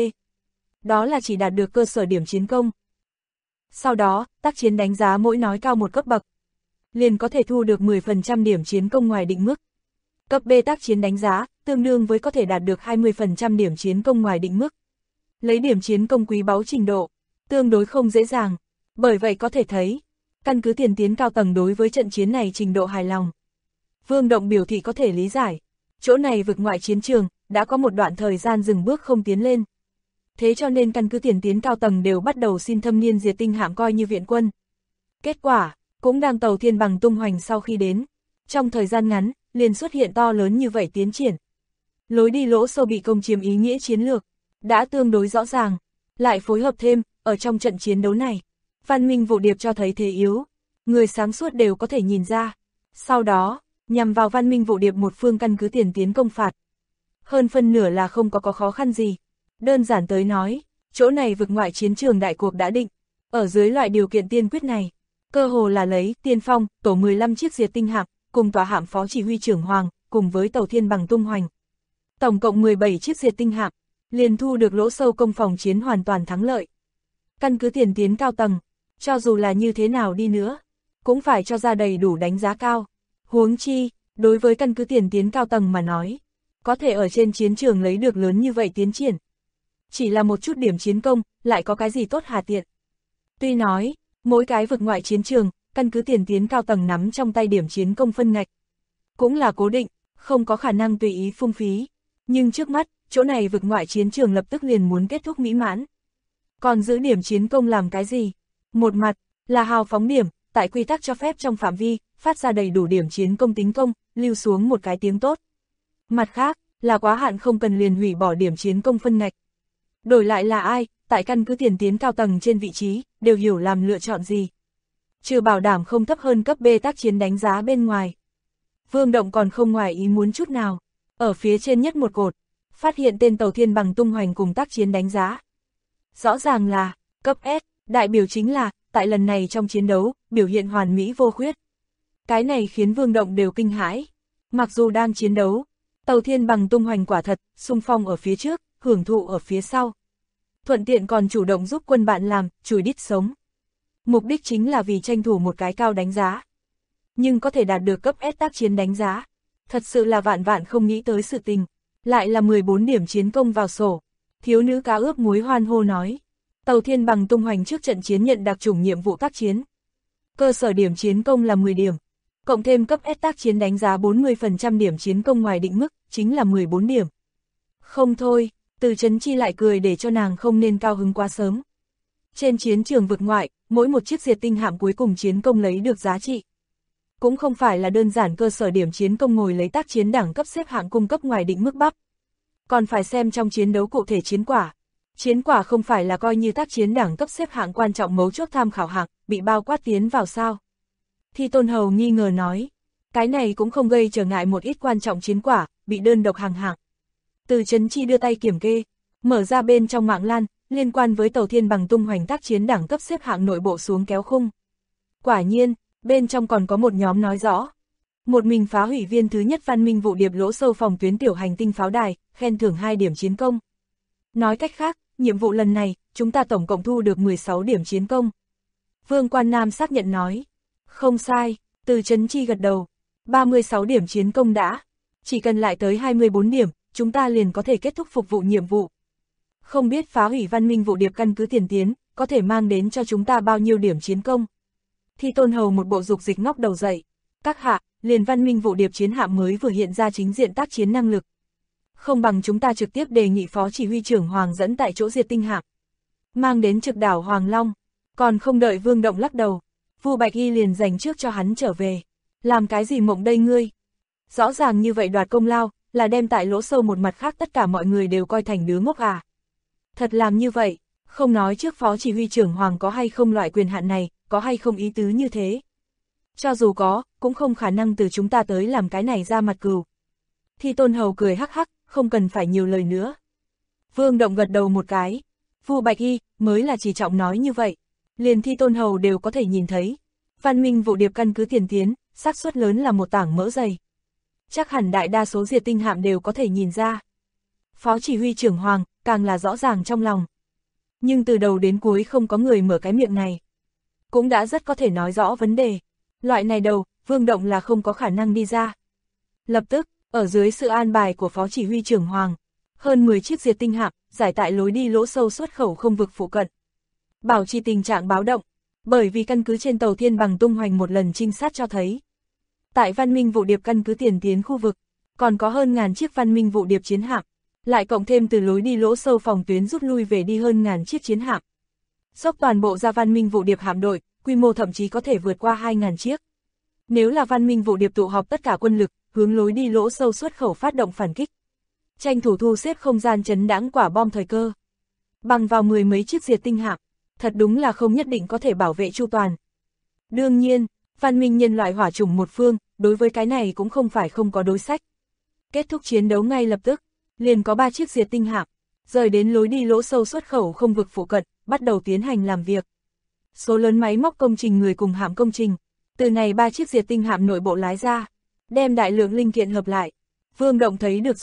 S2: Đó là chỉ đạt được cơ sở điểm chiến công. Sau đó, tác chiến đánh giá mỗi nói cao một cấp bậc, liền có thể thu được 10% điểm chiến công ngoài định mức. Cấp B tác chiến đánh giá, tương đương với có thể đạt được 20% điểm chiến công ngoài định mức. Lấy điểm chiến công quý báu trình độ, tương đối không dễ dàng, bởi vậy có thể thấy, căn cứ tiền tiến cao tầng đối với trận chiến này trình độ hài lòng. Vương Động biểu thị có thể lý giải, chỗ này vực ngoại chiến trường, đã có một đoạn thời gian dừng bước không tiến lên. Thế cho nên căn cứ tiền tiến cao tầng đều bắt đầu xin thâm niên diệt tinh hạm coi như viện quân. Kết quả, cũng đang tàu thiên bằng tung hoành sau khi đến, trong thời gian ngắn, liền xuất hiện to lớn như vậy tiến triển. Lối đi lỗ sâu bị công chiếm ý nghĩa chiến lược, đã tương đối rõ ràng, lại phối hợp thêm, ở trong trận chiến đấu này, văn minh vụ điệp cho thấy thế yếu, người sáng suốt đều có thể nhìn ra. Sau đó, nhằm vào văn minh vụ điệp một phương căn cứ tiền tiến công phạt. Hơn phân nửa là không có khó khăn gì. Đơn giản tới nói, chỗ này vực ngoại chiến trường đại cuộc đã định. Ở dưới loại điều kiện tiên quyết này, cơ hồ là lấy tiên phong, tổ 15 chiếc diệt tinh hạm, cùng tòa hạm phó chỉ huy trưởng Hoàng, cùng với tàu thiên bằng tung hoành. Tổng cộng 17 chiếc diệt tinh hạm, liền thu được lỗ sâu công phòng chiến hoàn toàn thắng lợi. Căn cứ tiền tiến cao tầng, cho dù là như thế nào đi nữa, cũng phải cho ra đầy đủ đánh giá cao. Huống chi, đối với căn cứ tiền tiến cao tầng mà nói, có thể ở trên chiến trường lấy được lớn như vậy tiến triển. Chỉ là một chút điểm chiến công, lại có cái gì tốt hà tiện. Tuy nói, mỗi cái vực ngoại chiến trường, căn cứ tiền tiến cao tầng nắm trong tay điểm chiến công phân ngạch, cũng là cố định, không có khả năng tùy ý phung phí. Nhưng trước mắt, chỗ này vực ngoại chiến trường lập tức liền muốn kết thúc mỹ mãn. Còn giữ điểm chiến công làm cái gì? Một mặt, là hào phóng điểm, tại quy tắc cho phép trong phạm vi, phát ra đầy đủ điểm chiến công tính công, lưu xuống một cái tiếng tốt. Mặt khác, là quá hạn không cần liền hủy bỏ điểm chiến công phân ngạch. Đổi lại là ai, tại căn cứ tiền tiến cao tầng trên vị trí, đều hiểu làm lựa chọn gì. Trừ bảo đảm không thấp hơn cấp B tác chiến đánh giá bên ngoài. Vương Động còn không ngoài ý muốn chút nào. Ở phía trên nhất một cột, phát hiện tên tàu thiên bằng tung hoành cùng tác chiến đánh giá. Rõ ràng là, cấp S, đại biểu chính là, tại lần này trong chiến đấu, biểu hiện hoàn mỹ vô khuyết. Cái này khiến Vương Động đều kinh hãi. Mặc dù đang chiến đấu, tàu thiên bằng tung hoành quả thật, xung phong ở phía trước, hưởng thụ ở phía sau. Thuận tiện còn chủ động giúp quân bạn làm, chùi đít sống. Mục đích chính là vì tranh thủ một cái cao đánh giá. Nhưng có thể đạt được cấp S tác chiến đánh giá. Thật sự là vạn vạn không nghĩ tới sự tình. Lại là 14 điểm chiến công vào sổ. Thiếu nữ cá ướp muối hoan hô nói. Tàu thiên bằng tung hoành trước trận chiến nhận đặc chủng nhiệm vụ tác chiến. Cơ sở điểm chiến công là 10 điểm. Cộng thêm cấp S tác chiến đánh giá 40% điểm chiến công ngoài định mức, chính là 14 điểm. Không thôi, Từ Chấn Chi lại cười để cho nàng không nên cao hứng quá sớm. Trên chiến trường vực ngoại, mỗi một chiếc diệt tinh hạm cuối cùng chiến công lấy được giá trị. Cũng không phải là đơn giản cơ sở điểm chiến công ngồi lấy tác chiến đẳng cấp xếp hạng cung cấp ngoài định mức bắp. Còn phải xem trong chiến đấu cụ thể chiến quả. Chiến quả không phải là coi như tác chiến đẳng cấp xếp hạng quan trọng mấu chốt tham khảo hạng, bị bao quát tiến vào sao. Thi Tôn Hầu nghi ngờ nói, cái này cũng không gây trở ngại một ít quan trọng chiến quả, bị đơn độc hàng hạng. Từ Chấn Chi đưa tay kiểm kê, mở ra bên trong mạng lan, liên quan với tàu thiên bằng tung hoành tác chiến đẳng cấp xếp hạng nội bộ xuống kéo khung. Quả nhiên, bên trong còn có một nhóm nói rõ. Một mình phá hủy viên thứ nhất văn minh vụ điệp lỗ sâu phòng tuyến tiểu hành tinh pháo đài, khen thưởng 2 điểm chiến công. Nói cách khác, nhiệm vụ lần này, chúng ta tổng cộng thu được 16 điểm chiến công. Vương Quan Nam xác nhận nói. Không sai, Từ Chấn Chi gật đầu. 36 điểm chiến công đã. Chỉ cần lại tới 24 điểm, chúng ta liền có thể kết thúc phục vụ nhiệm vụ. Không biết phá hủy văn minh vụ điệp căn cứ tiền tiến, có thể mang đến cho chúng ta bao nhiêu điểm chiến công. Thi Tôn Hầu một bộ dục dịch ngóc đầu dậy. Các hạ, liền văn minh vụ điệp chiến hạm mới vừa hiện ra chính diện tác chiến năng lực. Không bằng chúng ta trực tiếp đề nghị phó chỉ huy trưởng Hoàng dẫn tại chỗ diệt tinh hạm. Mang đến trực đảo Hoàng Long. Còn không đợi Vương Động lắc đầu. Vu Bạch Y liền dành trước cho hắn trở về. Làm cái gì mộng đây ngươi? Rõ ràng như vậy đoạt công lao, là đem tại lỗ sâu một mặt khác tất cả mọi người đều coi thành đứa ngốc à. Thật làm như vậy, không nói trước phó chỉ huy trưởng Hoàng có hay không loại quyền hạn này, có hay không ý tứ như thế. Cho dù có, cũng không khả năng từ chúng ta tới làm cái này ra mặt cừu. Thi Tôn Hầu cười hắc hắc, không cần phải nhiều lời nữa. Vương Động gật đầu một cái. Vu Bạch Y, mới là chỉ trọng nói như vậy. Liền Thi Tôn Hầu đều có thể nhìn thấy. Văn minh vụ điệp căn cứ tiền tiến, xác suất lớn là một tảng mỡ dày. Chắc hẳn đại đa số diệt tinh hạm đều có thể nhìn ra. Phó chỉ huy trưởng Hoàng, càng là rõ ràng trong lòng. Nhưng từ đầu đến cuối không có người mở cái miệng này. Cũng đã rất có thể nói rõ vấn đề. Loại này đầu, Vương Động là không có khả năng đi ra. Lập tức, ở dưới sự an bài của phó chỉ huy trưởng Hoàng, hơn 10 chiếc diệt tinh hạm, giải tại lối đi lỗ sâu xuất khẩu không vực phụ cận. Bảo trì tình trạng báo động, bởi vì căn cứ trên tàu thiên bằng tung hoành một lần trinh sát cho thấy. Tại văn minh vụ điệp căn cứ tiền tiến khu vực, còn có hơn ngàn chiếc văn minh vụ điệp chiến hạm, lại cộng thêm từ lối đi lỗ sâu phòng tuyến rút lui về đi hơn ngàn chiếc chiến hạm. Dốc toàn bộ ra văn minh vụ điệp hạm đội, quy mô thậm chí có thể vượt qua 2.000 chiếc. Nếu là văn minh vụ điệp tụ họp tất cả quân lực, hướng lối đi lỗ sâu xuất khẩu phát động phản kích. Tranh thủ thu xếp không gian chấn đãng quả bom thời cơ. Bằng vào 10 mấy chiếc diệt tinh hạm, thật đúng là không nhất định có thể bảo vệ chu toàn. Đương nhiên, văn minh nhân loại hỏa chủng một phương, đối với cái này cũng không phải không có đối sách. Kết thúc chiến đấu ngay lập tức, liền có 3 chiếc diệt tinh hạm, rời đến lối đi lỗ sâu xuất khẩu không vực phụ cận, bắt đầu tiến hành làm việc. Số lớn máy móc công trình người cùng hạm công trình, từ này 3 chiếc diệt tinh hạm nội bộ lái ra, đem đại lượng linh kiện hợp lại, Vương Động thấy được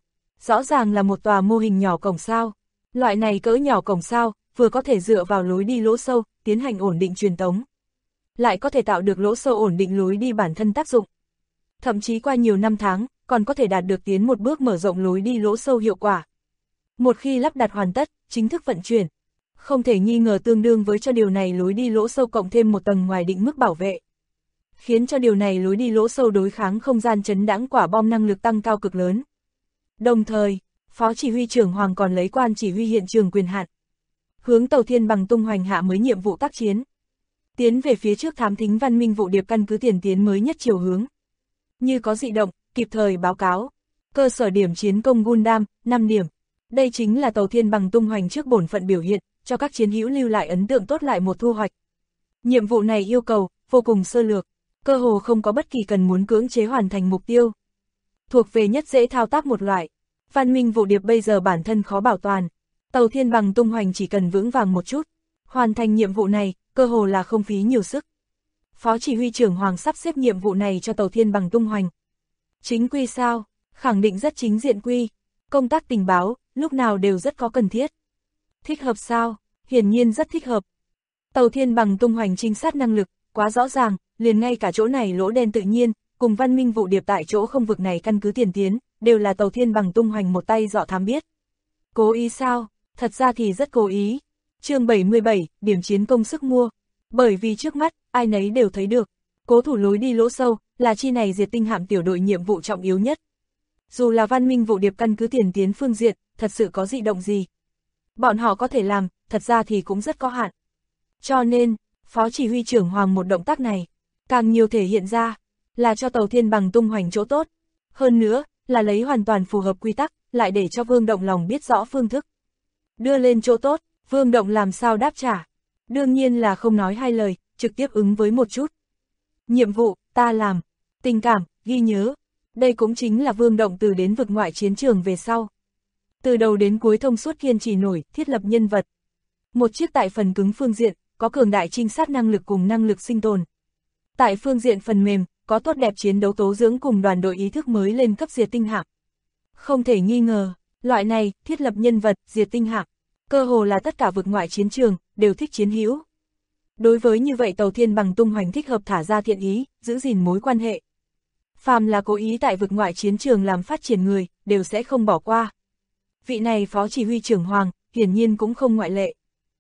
S2: rõ ràng là một tòa mô hình nhỏ cổng sao. Loại này cỡ nhỏ cổng sao, vừa có thể dựa vào lối đi lỗ sâu, tiến hành ổn định truyền tống. Lại có thể tạo được lỗ sâu ổn định lối đi bản thân tác dụng. Thậm chí qua nhiều năm tháng, còn có thể đạt được tiến một bước mở rộng lối đi lỗ sâu hiệu quả. Một khi lắp đặt hoàn tất, chính thức vận chuyển, không thể nghi ngờ tương đương với cho điều này lối đi lỗ sâu cộng thêm một tầng ngoài định mức bảo vệ. Khiến cho điều này lối đi lỗ sâu đối kháng không gian chấn đãng quả bom năng lực tăng cao cực lớn. Đồng thời, Phó Chỉ huy trưởng Hoàng còn lấy quan chỉ huy hiện trường quyền hạn, hướng tàu Thiên Bằng tung hoành hạ mới nhiệm vụ tác chiến. Tiến về phía trước thám thính văn minh vụ điệp căn cứ tiền tiến mới nhất chiều hướng. Như có dị động, kịp thời báo cáo. Cơ sở điểm chiến công Gundam, 5 điểm. Đây chính là tàu Thiên Bằng tung hoành trước bổn phận biểu hiện, cho các chiến hữu lưu lại ấn tượng tốt lại một thu hoạch. Nhiệm vụ này yêu cầu, vô cùng sơ lược, cơ hồ không có bất kỳ cần muốn cưỡng chế hoàn thành mục tiêu. Thuộc về nhất dễ thao tác một loại. Văn minh vụ điệp bây giờ bản thân khó bảo toàn. Tàu Thiên Bằng tung hoành chỉ cần vững vàng một chút. Hoàn thành nhiệm vụ này, cơ hồ là không phí nhiều sức. Phó chỉ huy trưởng Hoàng sắp xếp nhiệm vụ này cho tàu Thiên Bằng tung hoành. Chính quy sao? Khẳng định rất chính diện quy. Công tác tình báo, lúc nào đều rất có cần thiết. Thích hợp sao? Hiển nhiên rất thích hợp. Tàu Thiên Bằng tung hoành trinh sát năng lực, quá rõ ràng, liền ngay cả chỗ này lỗ đen tự nhiên, cùng văn minh vụ điệp tại chỗ không vực này căn cứ tiền tiến, đều là tàu Thiên Bằng tung hoành một tay dọ thám biết. Cố ý sao? Thật ra thì rất cố ý. Chương 77, điểm chiến công sức mua. Bởi vì trước mắt, ai nấy đều thấy được, cố thủ lối đi lỗ sâu, là chi này diệt tinh hạm tiểu đội nhiệm vụ trọng yếu nhất. Dù là văn minh vụ điệp căn cứ tiền tiến phương diện, thật sự có dị động gì, bọn họ có thể làm, thật ra thì cũng rất có hạn. Cho nên, Phó chỉ huy trưởng Hoàng một động tác này, càng nhiều thể hiện ra, là cho tàu Thiên Bằng tung hoành chỗ tốt. Hơn nữa, là lấy hoàn toàn phù hợp quy tắc, lại để cho Vương Động lòng biết rõ phương thức. Đưa lên chỗ tốt, Vương Động làm sao đáp trả? Đương nhiên là không nói hai lời, trực tiếp ứng với một chút. Nhiệm vụ, ta làm. Tình cảm, ghi nhớ. Đây cũng chính là Vương Động từ đến vực ngoại chiến trường về sau. Từ đầu đến cuối thông suốt kiên trì nổi, thiết lập nhân vật. Một chiếc tại phần cứng phương diện, có cường đại trinh sát năng lực cùng năng lực sinh tồn. Tại phương diện phần mềm, có tốt đẹp chiến đấu tố dưỡng cùng đoàn đội ý thức mới lên cấp diệt tinh hạm. Không thể nghi ngờ, loại này, thiết lập nhân vật, diệt tinh hạm, cơ hồ là tất cả vực ngoại chiến trường, đều thích chiến hữu. Đối với như vậy tàu Thiên Bằng tung hoành thích hợp thả ra thiện ý, giữ gìn mối quan hệ. Phàm là cố ý tại vực ngoại chiến trường làm phát triển người, đều sẽ không bỏ qua. Vị này Phó chỉ huy trưởng Hoàng, hiển nhiên cũng không ngoại lệ.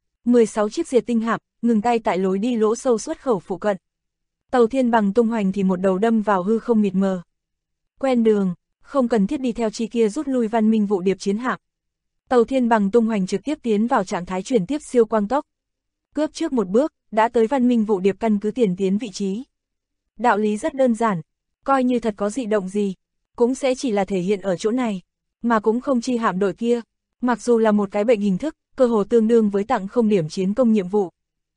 S2: 16 chiếc diệt tinh hạm, ngừng tay tại lối đi lỗ sâu xuất khẩu phụ cận. Tàu Thiên Bằng tung hoành thì một đầu đâm vào hư không mịt mờ. Quen đường, không cần thiết đi theo chi kia rút lui văn minh vụ điệp chiến hạm. Tàu Thiên Bằng tung hoành trực tiếp tiến vào trạng thái chuyển tiếp siêu quang tốc. Cướp trước một bước, đã tới văn minh vụ điệp căn cứ tiền tiến vị trí. Đạo lý rất đơn giản, coi như thật có dị động gì, cũng sẽ chỉ là thể hiện ở chỗ này, mà cũng không chi hạm đội kia. Mặc dù là một cái bệnh hình thức, cơ hồ tương đương với tặng không điểm chiến công nhiệm vụ.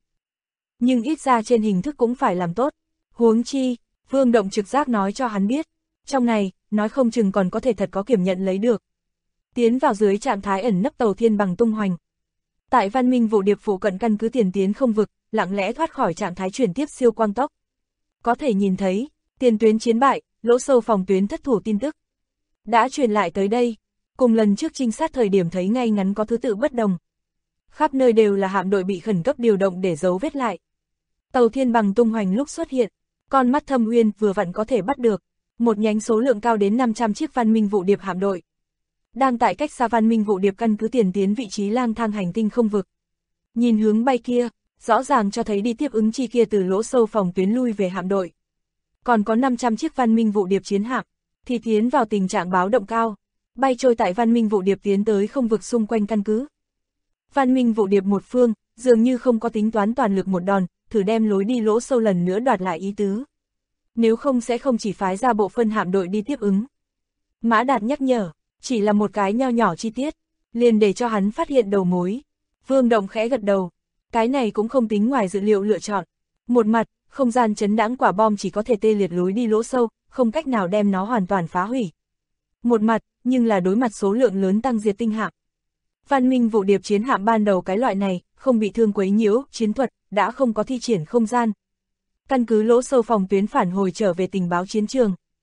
S2: Nhưng ít ra trên hình thức cũng phải làm tốt. Huống chi, Vương Động trực giác nói cho hắn biết, trong này, nói không chừng còn có thể thật có kiểm nhận lấy được. Tiến vào dưới trạng thái ẩn nấp tàu Thiên Bằng tung hoành. Tại văn minh vụ điệp phụ cận căn cứ tiền tiến không vực, lặng lẽ thoát khỏi trạng thái chuyển tiếp siêu quang tốc. Có thể nhìn thấy, tiền tuyến chiến bại, lỗ sâu phòng tuyến thất thủ tin tức đã truyền lại tới đây, cùng lần trước trinh sát thời điểm thấy ngay ngắn có thứ tự bất đồng. Khắp nơi đều là hạm đội bị khẩn cấp điều động để giấu vết lại. Tàu Thiên Bằng tung hoành lúc xuất hiện, con mắt Thâm Uyên vừa vặn có thể bắt được một nhánh số lượng cao đến 500 chiếc văn minh vụ điệp hạm đội. Đang tại cách xa văn minh vụ điệp căn cứ tiền tiến vị trí lang thang hành tinh không vực. Nhìn hướng bay kia, rõ ràng cho thấy đi tiếp ứng chi kia từ lỗ sâu phòng tuyến lui về hạm đội. Còn có 500 chiếc văn minh vụ điệp chiến hạm, thì tiến vào tình trạng báo động cao, bay trôi tại văn minh vụ điệp tiến tới không vực xung quanh căn cứ. Văn minh vụ điệp một phương, dường như không có tính toán toàn lực một đòn, thử đem lối đi lỗ sâu lần nữa đoạt lại ý tứ. Nếu không sẽ không chỉ phái ra bộ phân hạm đội đi tiếp ứng. Mã Đạt nhắc nhở, chỉ là một cái nho nhỏ chi tiết, liền để cho hắn phát hiện đầu mối. Vương Động khẽ gật đầu, cái này cũng không tính ngoài dự liệu lựa chọn. Một mặt, không gian chấn đãng quả bom chỉ có thể tê liệt lối đi lỗ sâu, không cách nào đem nó hoàn toàn phá hủy. Một mặt, nhưng là đối mặt số lượng lớn tăng diệt tinh hạm. Văn minh vụ điệp chiến hạm ban đầu cái loại này, không bị thương quấy nhiễu, chiến thuật, đã không có thi triển không gian. Căn cứ lỗ sâu phòng tuyến phản hồi trở về tình báo chiến trường.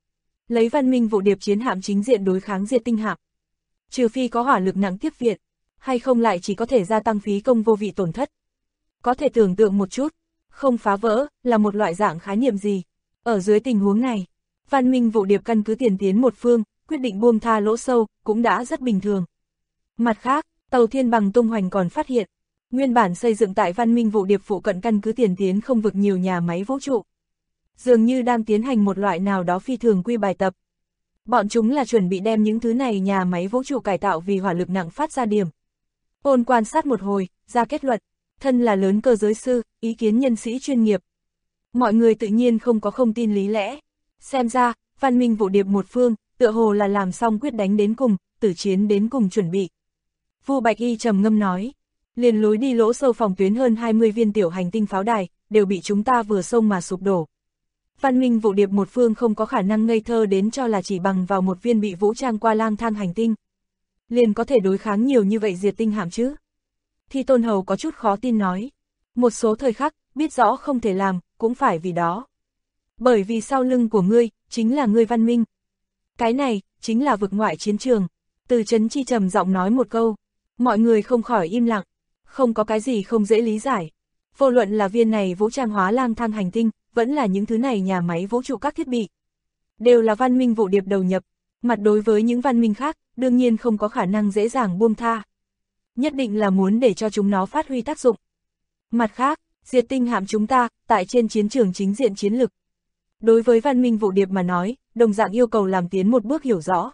S2: Lấy văn minh vụ điệp chiến hạm chính diện đối kháng diệt tinh hạm. Trừ phi có hỏa lực nặng tiếp viện, hay không lại chỉ có thể gia tăng phí công vô vị tổn thất. Có thể tưởng tượng một chút, không phá vỡ, là một loại dạng khái niệm gì. Ở dưới tình huống này, văn minh vụ điệp căn cứ tiền tiến một phương, quyết định buông tha lỗ sâu, cũng đã rất bình thường. Mặt khác, tàu thiên bằng tung hoành còn phát hiện, nguyên bản xây dựng tại văn minh vụ điệp phụ cận căn cứ tiền tiến không vực nhiều nhà máy vũ trụ. Dường như đang tiến hành một loại nào đó phi thường quy bài tập. Bọn chúng là chuẩn bị đem những thứ này nhà máy vũ trụ cải tạo vì hỏa lực nặng phát ra điểm. Ôn quan sát một hồi, ra kết luận, thân là lớn cơ giới sư, ý kiến nhân sĩ chuyên nghiệp. Mọi người tự nhiên không có không tin lý lẽ. Xem ra, văn minh vụ điệp một phương, tựa hồ là làm xong quyết đánh đến cùng, tử chiến đến cùng chuẩn bị. Vu Bạch Y trầm ngâm nói, liền lối đi lỗ sâu phòng tuyến hơn 20 viên tiểu hành tinh pháo đài, đều bị chúng ta vừa xông mà sụp đổ. Văn minh vụ điệp một phương không có khả năng ngây thơ đến cho là chỉ bằng vào một viên bị vũ trang qua lang thang hành tinh. Liền có thể đối kháng nhiều như vậy diệt tinh hạm chứ. Thi Tôn Hầu có chút khó tin nói, một số thời khắc, biết rõ không thể làm, cũng phải vì đó. Bởi vì sau lưng của ngươi, chính là ngươi văn minh. Cái này, chính là vực ngoại chiến trường. Từ Chấn Chi trầm giọng nói một câu, mọi người không khỏi im lặng, không có cái gì không dễ lý giải. Vô luận là viên này vũ trang hóa lang thang hành tinh, vẫn là những thứ này nhà máy vũ trụ các thiết bị. Đều là văn minh vụ điệp đầu nhập, mặt đối với những văn minh khác, đương nhiên không có khả năng dễ dàng buông tha. Nhất định là muốn để cho chúng nó phát huy tác dụng. Mặt khác, diệt tinh hạm chúng ta, tại trên chiến trường chính diện chiến lực. Đối với văn minh vụ điệp mà nói, đồng dạng yêu cầu làm tiến một bước hiểu rõ.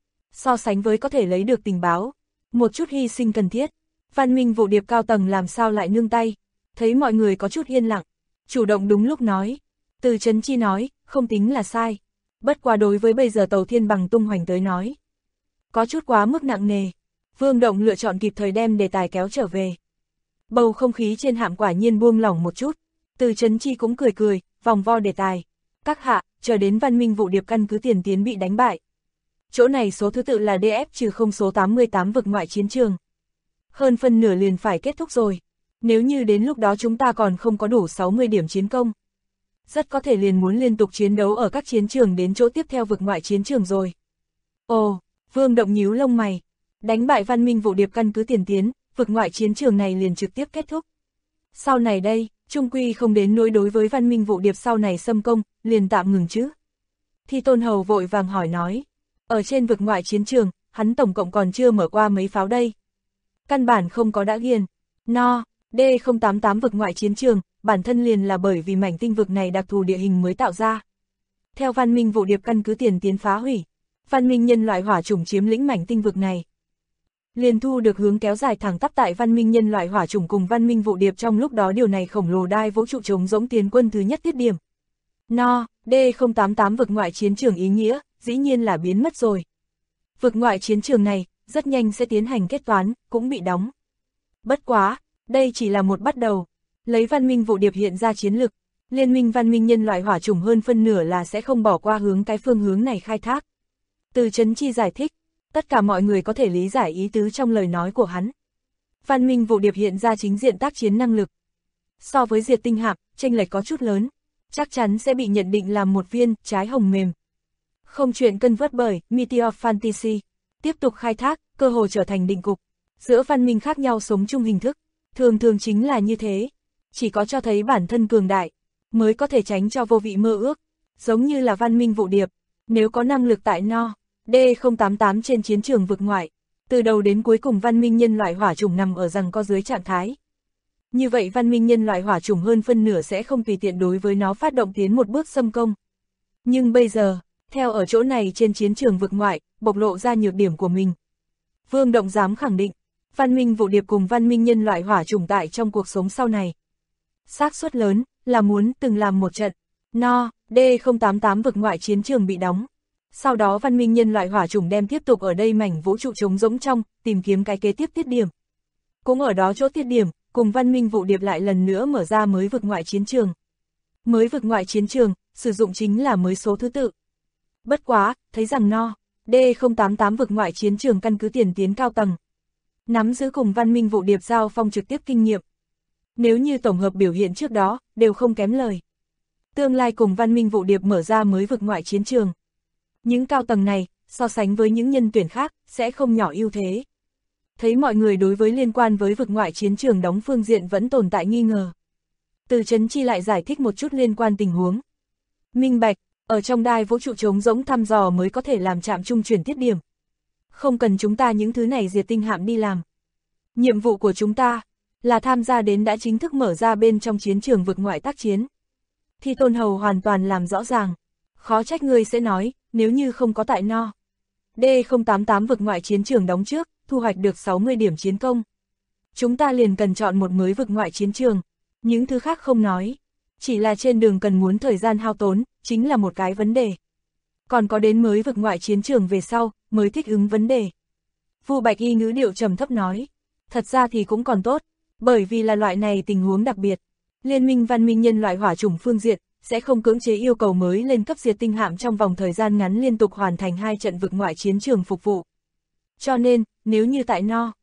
S2: So sánh với có thể lấy được tình báo, một chút hy sinh cần thiết, văn minh vụ điệp cao tầng làm sao lại nương tay. Thấy mọi người có chút yên lặng, chủ động đúng lúc nói. Từ Chấn Chi nói, không tính là sai. Bất quá đối với bây giờ tàu thiên bằng tung hoành tới nói, có chút quá mức nặng nề. Vương Động lựa chọn kịp thời đem đề tài kéo trở về. Bầu không khí trên hạm quả nhiên buông lỏng một chút. Từ Chấn Chi cũng cười cười, vòng vo đề tài. Các hạ, chờ đến văn minh vụ điệp căn cứ tiền tiến bị đánh bại. Chỗ này số thứ tự là DF-0 số 88 vực ngoại chiến trường. Hơn phân nửa liền phải kết thúc rồi. Nếu như đến lúc đó chúng ta còn không có đủ 60 điểm chiến công, rất có thể liền muốn liên tục chiến đấu ở các chiến trường đến chỗ tiếp theo vực ngoại chiến trường rồi. Ồ, Vương Động nhíu lông mày. Đánh bại văn minh vụ điệp căn cứ tiền tiến, vực ngoại chiến trường này liền trực tiếp kết thúc. Sau này đây, trung quy không đến nỗi đối với văn minh vụ điệp sau này xâm công, liền tạm ngừng chứ. Thi Tôn Hầu vội vàng hỏi nói, ở trên vực ngoại chiến trường, hắn tổng cộng còn chưa mở qua mấy pháo đây. Căn bản không có đã ghiền. No, D088 vực ngoại chiến trường, bản thân liền là bởi vì mảnh tinh vực này đặc thù địa hình mới tạo ra. Theo văn minh vụ điệp căn cứ tiền tiến phá hủy, văn minh nhân loại hỏa chủng chiếm lĩnh mảnh tinh vực này. Liền thu được hướng kéo dài thẳng tắp tại văn minh nhân loại hỏa chủng cùng văn minh vụ điệp trong lúc đó điều này khổng lồ đai vũ trụ chống giống tiền quân thứ nhất tiết điểm. No, D088 vực ngoại chiến trường ý nghĩa, dĩ nhiên là biến mất rồi. Vực ngoại chiến trường này, rất nhanh sẽ tiến hành kết toán, cũng bị đóng. Bất quá, đây chỉ là một bắt đầu. Lấy văn minh vụ điệp hiện ra chiến lực, liên minh văn minh nhân loại hỏa chủng hơn phân nửa là sẽ không bỏ qua hướng cái phương hướng này khai thác. Từ Chấn Chi giải thích, tất cả mọi người có thể lý giải ý tứ trong lời nói của hắn. Văn minh vụ điệp hiện ra chính diện tác chiến năng lực. So với diệt tinh hạm, chênh lệch có chút lớn, chắc chắn sẽ bị nhận định là một viên trái hồng mềm. Không chuyện cân vớt bởi Meteor Fantasy, tiếp tục khai thác, cơ hồ trở thành định cục. Giữa văn minh khác nhau sống chung hình thức, thường thường chính là như thế. Chỉ có cho thấy bản thân cường đại, mới có thể tránh cho vô vị mơ ước. Giống như là văn minh vụ điệp, nếu có năng lực tại No, D088 trên chiến trường vực ngoại, từ đầu đến cuối cùng văn minh nhân loại hỏa chủng nằm ở giằng co dưới trạng thái. Như vậy văn minh nhân loại hỏa chủng hơn phân nửa sẽ không tùy tiện đối với nó phát động tiến một bước xâm công. Nhưng bây giờ, theo ở chỗ này trên chiến trường vực ngoại, bộc lộ ra nhược điểm của mình. Vương Động dám khẳng định, văn minh vụ điệp cùng văn minh nhân loại hỏa chủng tại trong cuộc sống sau này. Xác suất lớn, là muốn từng làm một trận. No, D088 vực ngoại chiến trường bị đóng. Sau đó văn minh nhân loại hỏa chủng đem tiếp tục ở đây mảnh vũ trụ trống rỗng trong, tìm kiếm cái kế tiếp tiết điểm. Cũng ở đó chỗ tiết điểm, cùng văn minh vụ điệp lại lần nữa mở ra mới vực ngoại chiến trường. Mới vực ngoại chiến trường, sử dụng chính là mới số thứ tự. Bất quá, thấy rằng No, D088 vực ngoại chiến trường căn cứ tiền tiến cao tầng. Nắm giữ cùng văn minh vụ điệp giao phong trực tiếp kinh nghiệm. Nếu như tổng hợp biểu hiện trước đó, đều không kém lời. Tương lai cùng văn minh vụ điệp mở ra mới vực ngoại chiến trường. Những cao tầng này, so sánh với những nhân tuyển khác, sẽ không nhỏ ưu thế. Thấy mọi người đối với liên quan với vực ngoại chiến trường đóng phương diện vẫn tồn tại nghi ngờ. Từ Chấn Chi lại giải thích một chút liên quan tình huống. Minh bạch, ở trong đai vũ trụ trống rỗng thăm dò mới có thể làm trạm trung chuyển tiết điểm. Không cần chúng ta những thứ này diệt tinh hạm đi làm. Nhiệm vụ của chúng ta là tham gia đến đã chính thức mở ra bên trong chiến trường vực ngoại tác chiến. Thi Tôn Hầu hoàn toàn làm rõ ràng. Khó trách ngươi sẽ nói, nếu như không có tại No. D088 vực ngoại chiến trường đóng trước, thu hoạch được 60 điểm chiến công. Chúng ta liền cần chọn một mới vực ngoại chiến trường. Những thứ khác không nói. Chỉ là trên đường cần muốn thời gian hao tốn, chính là một cái vấn đề. Còn có đến mới vực ngoại chiến trường về sau, mới thích ứng vấn đề. Vu Bạch Y ngữ điệu trầm thấp nói. Thật ra thì cũng còn tốt, bởi vì là loại này tình huống đặc biệt. Liên minh văn minh nhân loại hỏa chủng phương diện, sẽ không cưỡng chế yêu cầu mới lên cấp diệt tinh hạm trong vòng thời gian ngắn liên tục hoàn thành 2 trận vực ngoại chiến trường phục vụ. Cho nên, nếu như tại No.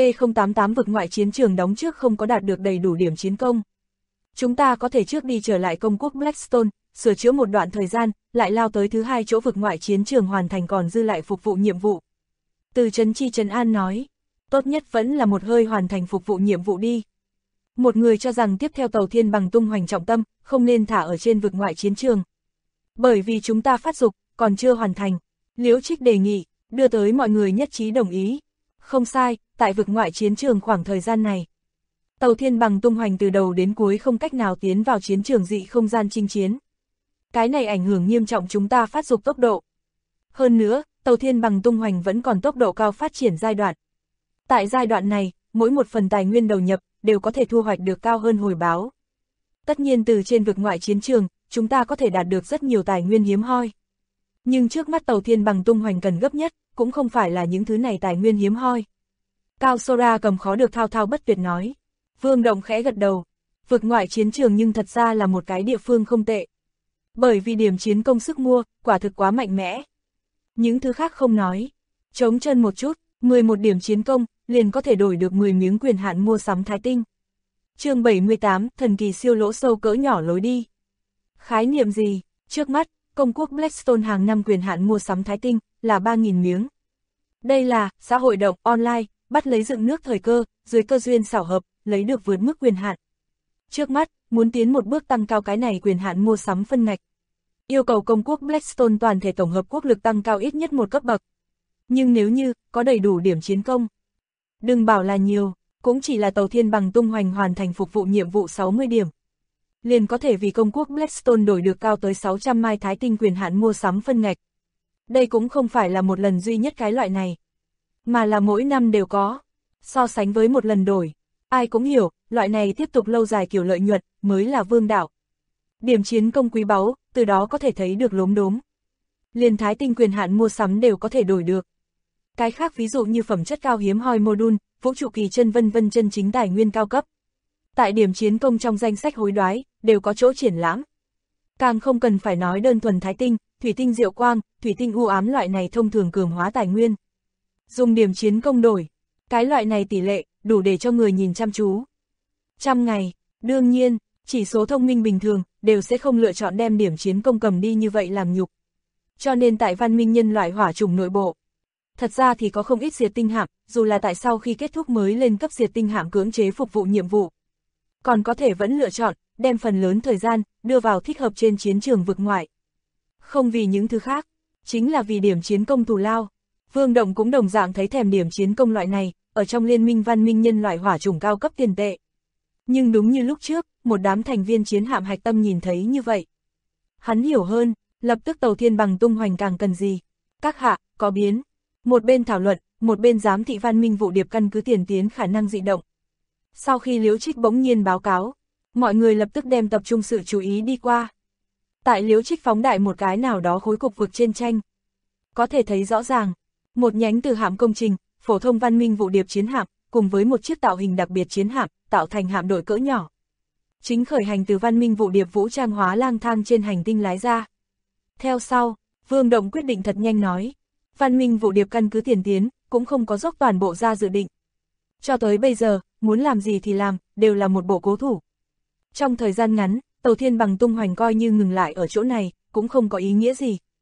S2: D088 vực ngoại chiến trường đóng trước không có đạt được đầy đủ điểm chiến công, chúng ta có thể trước đi trở lại công quốc Blackstone, sửa chữa một đoạn thời gian, lại lao tới thứ 2 chỗ vực ngoại chiến trường hoàn thành còn dư lại phục vụ nhiệm vụ. Từ Chấn Chi trấn an nói, tốt nhất vẫn là một hơi hoàn thành phục vụ nhiệm vụ đi. Một người cho rằng tiếp theo tàu Thiên Bằng tung hoành trọng tâm, không nên thả ở trên vực ngoại chiến trường. Bởi vì chúng ta phát dục, còn chưa hoàn thành. Liễu Trích đề nghị, đưa tới mọi người nhất trí đồng ý. Không sai, tại vực ngoại chiến trường khoảng thời gian này. Tàu Thiên Bằng tung hoành từ đầu đến cuối không cách nào tiến vào chiến trường dị không gian chinh chiến. Cái này ảnh hưởng nghiêm trọng chúng ta phát dục tốc độ. Hơn nữa, tàu Thiên Bằng tung hoành vẫn còn tốc độ cao phát triển giai đoạn. Tại giai đoạn này, mỗi một phần tài nguyên đầu nhập, đều có thể thu hoạch được cao hơn hồi báo. Tất nhiên từ trên vực ngoại chiến trường, chúng ta có thể đạt được rất nhiều tài nguyên hiếm hoi. Nhưng trước mắt tàu Thiên Bằng tung hoành cần gấp nhất, cũng không phải là những thứ này tài nguyên hiếm hoi. Cao Sora cầm khó được thao thao bất tuyệt nói. Vương Động khẽ gật đầu. Vực ngoại chiến trường nhưng thật ra là một cái địa phương không tệ. Bởi vì điểm chiến công sức mua, quả thực quá mạnh mẽ. Những thứ khác không nói. Trống chân một chút, 11 điểm chiến công, liền có thể đổi được 10 miếng quyền hạn mua sắm thái tinh. Chương 78, thần kỳ siêu lỗ sâu cỡ nhỏ lối đi. Khái niệm gì? Trước mắt, công quốc Blackstone hàng năm quyền hạn mua sắm thái tinh, là 3.000 miếng. Đây là, xã hội động, online, bắt lấy dựng nước thời cơ, dưới cơ duyên xảo hợp, lấy được vượt mức quyền hạn. Trước mắt, muốn tiến một bước tăng cao cái này quyền hạn mua sắm phân ngạch. Yêu cầu công quốc Blackstone toàn thể tổng hợp quốc lực tăng cao ít nhất một cấp bậc. Nhưng nếu như, có đầy đủ điểm chiến công, đừng bảo là nhiều, cũng chỉ là tàu Thiên Bằng tung hoành hoàn thành phục vụ nhiệm vụ 60 điểm. Liền có thể vì công quốc Blackstone đổi được cao tới 600 mai thái tinh quyền hạn mua sắm phân ngạch. Đây cũng không phải là một lần duy nhất cái loại này, mà là mỗi năm đều có. So sánh với một lần đổi, ai cũng hiểu, loại này tiếp tục lâu dài kiểu lợi nhuận, mới là vương đạo. Điểm chiến công quý báu, từ đó có thể thấy được lốm đốm. Liền thái tinh quyền hạn mua sắm đều có thể đổi được. Cái khác ví dụ như phẩm chất cao hiếm hoi module, vũ trụ kỳ chân vân vân chân chính tài nguyên cao cấp. Tại điểm chiến công trong danh sách hối đoái, đều có chỗ triển lãm. Càng không cần phải nói đơn thuần thái tinh, thủy tinh diệu quang, thủy tinh u ám loại này thông thường cường hóa tài nguyên. Dùng điểm chiến công đổi, cái loại này tỷ lệ, đủ để cho người nhìn chăm chú. Trăm ngày, đương nhiên, chỉ số thông minh bình thường, đều sẽ không lựa chọn đem điểm chiến công cầm đi như vậy làm nhục. Cho nên tại văn minh nhân loại hỏa chủng nội bộ, thật ra thì có không ít diệt tinh hạm, dù là tại sau khi kết thúc mới lên cấp diệt tinh hạm cưỡng chế phục vụ nhiệm vụ. Còn có thể vẫn lựa chọn, đem phần lớn thời gian, đưa vào thích hợp trên chiến trường vực ngoại. Không vì những thứ khác, chính là vì điểm chiến công thù lao. Vương Động cũng đồng dạng thấy thèm điểm chiến công loại này, ở trong liên minh văn minh nhân loại hỏa chủng cao cấp tiền tệ. Nhưng đúng như lúc trước, một đám thành viên chiến hạm hạch tâm nhìn thấy như vậy. Hắn hiểu hơn, lập tức tàu Thiên Bằng tung hoành càng cần gì. Các hạ, có biến. Một bên thảo luận, một bên giám thị văn minh vụ điệp căn cứ tiền tiến khả năng dị động. Sau khi Liễu Trích bỗng nhiên báo cáo, mọi người lập tức đem tập trung sự chú ý đi qua. Tại Liễu Trích phóng đại một cái nào đó khối cục vực trên tranh. Có thể thấy rõ ràng, một nhánh từ hạm công trình, phổ thông văn minh vụ điệp chiến hạm, cùng với một chiếc tạo hình đặc biệt chiến hạm, tạo thành hạm đội cỡ nhỏ. Chính khởi hành từ văn minh vụ điệp vũ trang hóa lang thang trên hành tinh lái ra. Theo sau, Vương Động quyết định thật nhanh nói, văn minh vụ điệp căn cứ tiền tiến, cũng không có dốc toàn bộ ra dự định. Cho tới bây giờ, muốn làm gì thì làm, đều là một bộ cố thủ. Trong thời gian ngắn, tàu Thiên Bằng tung hoành coi như ngừng lại ở chỗ này, cũng không có ý nghĩa gì.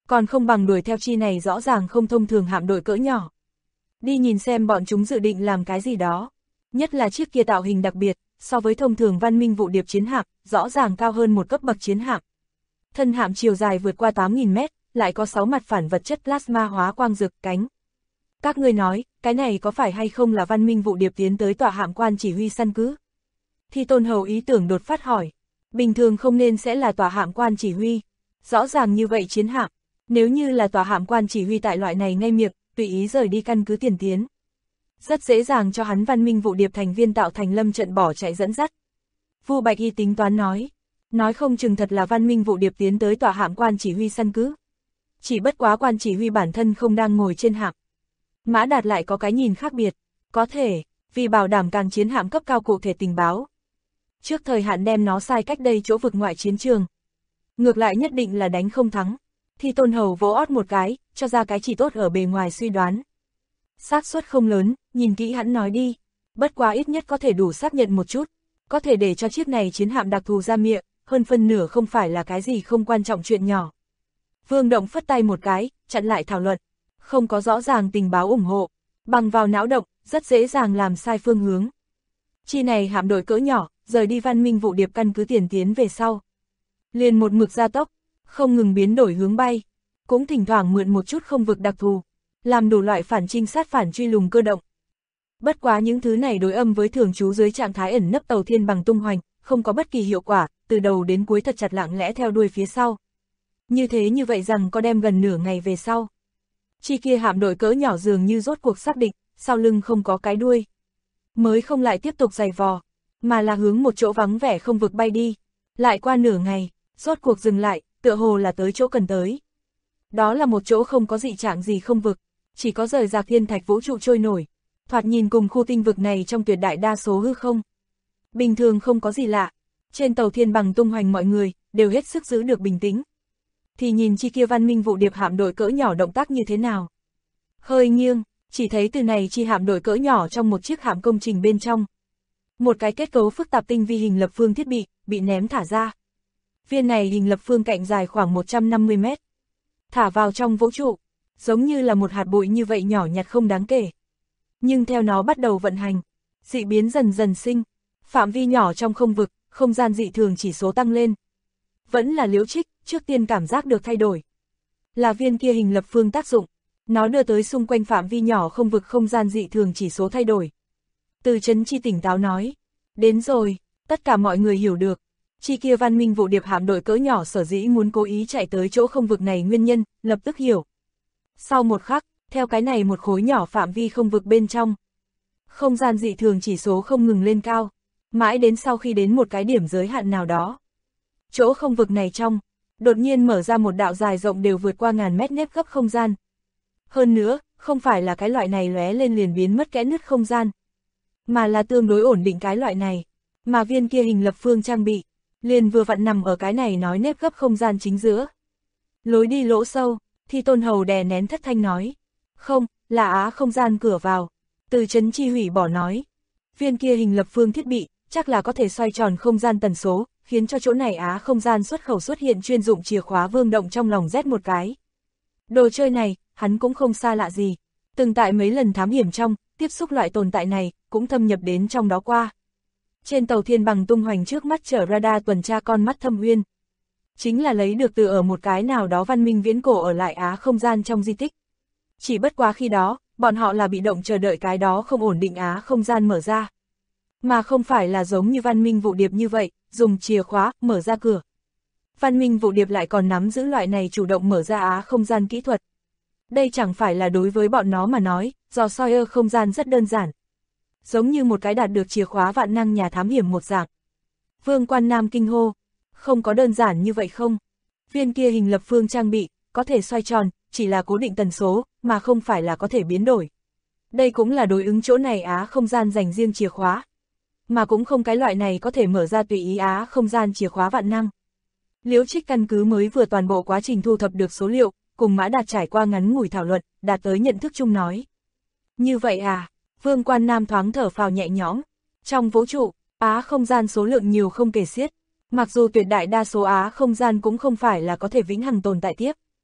S2: còn không bằng đuổi theo chi này rõ ràng không thông thường hạm đội cỡ nhỏ. Đi nhìn xem bọn chúng dự định làm cái gì đó. Nhất là chiếc kia tạo hình đặc biệt, so với thông thường văn minh vụ điệp chiến hạm, rõ ràng cao hơn một cấp bậc chiến hạm. Thân hạm chiều dài vượt qua 8.000 mét, lại có 6 mặt phản vật chất plasma hóa quang rực cánh. Các ngươi nói, cái này có phải hay không là văn minh vụ điệp tiến tới tọa hạm quan chỉ huy săn cứ? Thi Tôn Hầu ý tưởng đột phát hỏi. Bình thường không nên sẽ là tọa hạm quan chỉ huy. Rõ ràng như vậy chiến hạm, nếu như là tọa hạm quan chỉ huy tại loại này ngay miệng, tùy ý rời đi căn cứ tiền tiến. Rất dễ dàng cho hắn văn minh vụ điệp thành viên tạo thành lâm trận bỏ chạy dẫn dắt. Vu Bạch Y tính toán nói không chừng thật là văn minh vụ điệp tiến tới tọa hạm quan chỉ huy săn cứ. Chỉ bất quá quan chỉ huy bản thân không đang ngồi trên hạm. Mã Đạt lại có cái nhìn khác biệt, có thể, vì bảo đảm càng chiến hạm cấp cao cụ thể tình báo. Trước thời hạn đem nó sai cách đây chỗ vực ngoại chiến trường. Ngược lại nhất định là đánh không thắng. Thi Tôn Hầu vỗ ót một cái, cho ra cái chỉ tốt ở bề ngoài suy đoán. Xác suất không lớn, nhìn kỹ hắn nói đi. Bất quá ít nhất có thể đủ xác nhận một chút. Có thể để cho chiếc này chiến hạm đặc thù ra miệng, hơn phân nửa không phải là cái gì không quan trọng chuyện nhỏ. Vương Động phất tay một cái, chặn lại thảo luận. Không có rõ ràng tình báo ủng hộ, bằng vào não động, rất dễ dàng làm sai phương hướng. Chi này hạm đội cỡ nhỏ, rời đi văn minh vụ điệp căn cứ tiền tiến về sau. Liền một mực gia tốc, không ngừng biến đổi hướng bay, cũng thỉnh thoảng mượn một chút không vực đặc thù, làm đủ loại phản trinh sát phản truy lùng cơ động. Bất quá những thứ này đối âm với thường trú dưới trạng thái ẩn nấp tàu thiên bằng tung hoành, không có bất kỳ hiệu quả, từ đầu đến cuối thật chặt lặng lẽ theo đuôi phía sau. Như vậy rằng có đem gần nửa ngày về sau. Chi kia hạm đội cỡ nhỏ dường như rốt cuộc xác định, sau lưng không có cái đuôi. Mới không lại tiếp tục giày vò, mà là hướng một chỗ vắng vẻ không vực bay đi. Lại qua nửa ngày, rốt cuộc dừng lại, tựa hồ là tới chỗ cần tới. Đó là một chỗ không có dị trạng gì không vực, chỉ có rời rạc thiên thạch vũ trụ trôi nổi. Thoạt nhìn cùng khu tinh vực này trong tuyệt đại đa số hư không. Bình thường không có gì lạ, trên tàu thiên bằng tung hoành mọi người, đều hết sức giữ được bình tĩnh. Thì nhìn chi kia văn minh vụ điệp hạm đội cỡ nhỏ động tác như thế nào. Hơi nghiêng, chỉ thấy từ này chi hạm đội cỡ nhỏ trong một chiếc hạm công trình bên trong. Một cái kết cấu phức tạp tinh vi hình lập phương thiết bị ném thả ra. Viên này hình lập phương cạnh dài khoảng 150 mét. Thả vào trong vũ trụ, giống như là một hạt bụi như vậy nhỏ nhặt không đáng kể. Nhưng theo nó bắt đầu vận hành, dị biến dần dần sinh, phạm vi nhỏ trong không vực, không gian dị thường chỉ số tăng lên. Vẫn là Liễu Trích, trước tiên cảm giác được thay đổi. Là viên kia hình lập phương tác dụng, nó đưa tới xung quanh phạm vi nhỏ không vực không gian dị thường chỉ số thay đổi. Từ Trấn Chi tỉnh táo nói, đến rồi, tất cả mọi người hiểu được. Chi kia văn minh vụ điệp hạm đội cỡ nhỏ sở dĩ muốn cố ý chạy tới chỗ không vực này nguyên nhân, lập tức hiểu. Sau một khắc, theo cái này một khối nhỏ phạm vi không vực bên trong, không gian dị thường chỉ số không ngừng lên cao, mãi đến sau khi đến một cái điểm giới hạn nào đó. Chỗ không vực này trong, đột nhiên mở ra một đạo dài rộng đều vượt qua ngàn mét nếp gấp không gian. Hơn nữa, không phải là cái loại này lóe lên liền biến mất kẽ nứt không gian, mà là tương đối ổn định cái loại này, mà viên kia hình lập phương trang bị, liền vừa vặn nằm ở cái này nói nếp gấp không gian chính giữa. Lối đi lỗ sâu, Thi Tôn Hầu đè nén thất thanh nói. Không, là á không gian cửa vào. Từ Trấn Chi hủy bỏ nói. Viên kia hình lập phương thiết bị, chắc là có thể xoay tròn không gian tần số, khiến cho chỗ này á không gian xuất khẩu xuất hiện chuyên dụng chìa khóa. Vương Động trong lòng rét một cái. Đồ chơi này, hắn cũng không xa lạ gì. Từng tại mấy lần thám hiểm trong, tiếp xúc loại tồn tại này, cũng thâm nhập đến trong đó qua. Trên tàu thiên bằng tung hoành trước mắt chở radar tuần tra con mắt Thâm Uyên. Chính là lấy được từ ở một cái nào đó văn minh viễn cổ ở lại á không gian trong di tích. Chỉ bất quá khi đó, bọn họ là bị động chờ đợi cái đó không ổn định á không gian mở ra. Mà không phải là giống như văn minh vụ điệp như vậy, dùng chìa khóa, mở ra cửa. Văn minh vụ điệp lại còn nắm giữ loại này chủ động mở ra á không gian kỹ thuật. Đây chẳng phải là đối với bọn nó mà nói, dò soi không gian rất đơn giản. Giống như một cái đạt được chìa khóa vạn năng nhà thám hiểm một dạng. Vương Quan Nam kinh hô, không có đơn giản như vậy không? Viên kia hình lập phương trang bị, có thể xoay tròn, chỉ là cố định tần số, mà không phải là có thể biến đổi. Đây cũng là đối ứng chỗ này á không gian dành riêng chìa khóa. Mà cũng không cái loại này có thể mở ra tùy ý á không gian chìa khóa vạn năng. Liễu Trích căn cứ mới vừa toàn bộ quá trình thu thập được số liệu, cùng Mã Đạt trải qua ngắn ngủi thảo luận, đạt tới nhận thức chung nói. Như vậy à, Vương Quan Nam thoáng thở phào nhẹ nhõm. Trong vũ trụ, á không gian số lượng nhiều không kể xiết. Mặc dù tuyệt đại đa số á không gian cũng không phải là có thể vĩnh hằng tồn tại tiếp.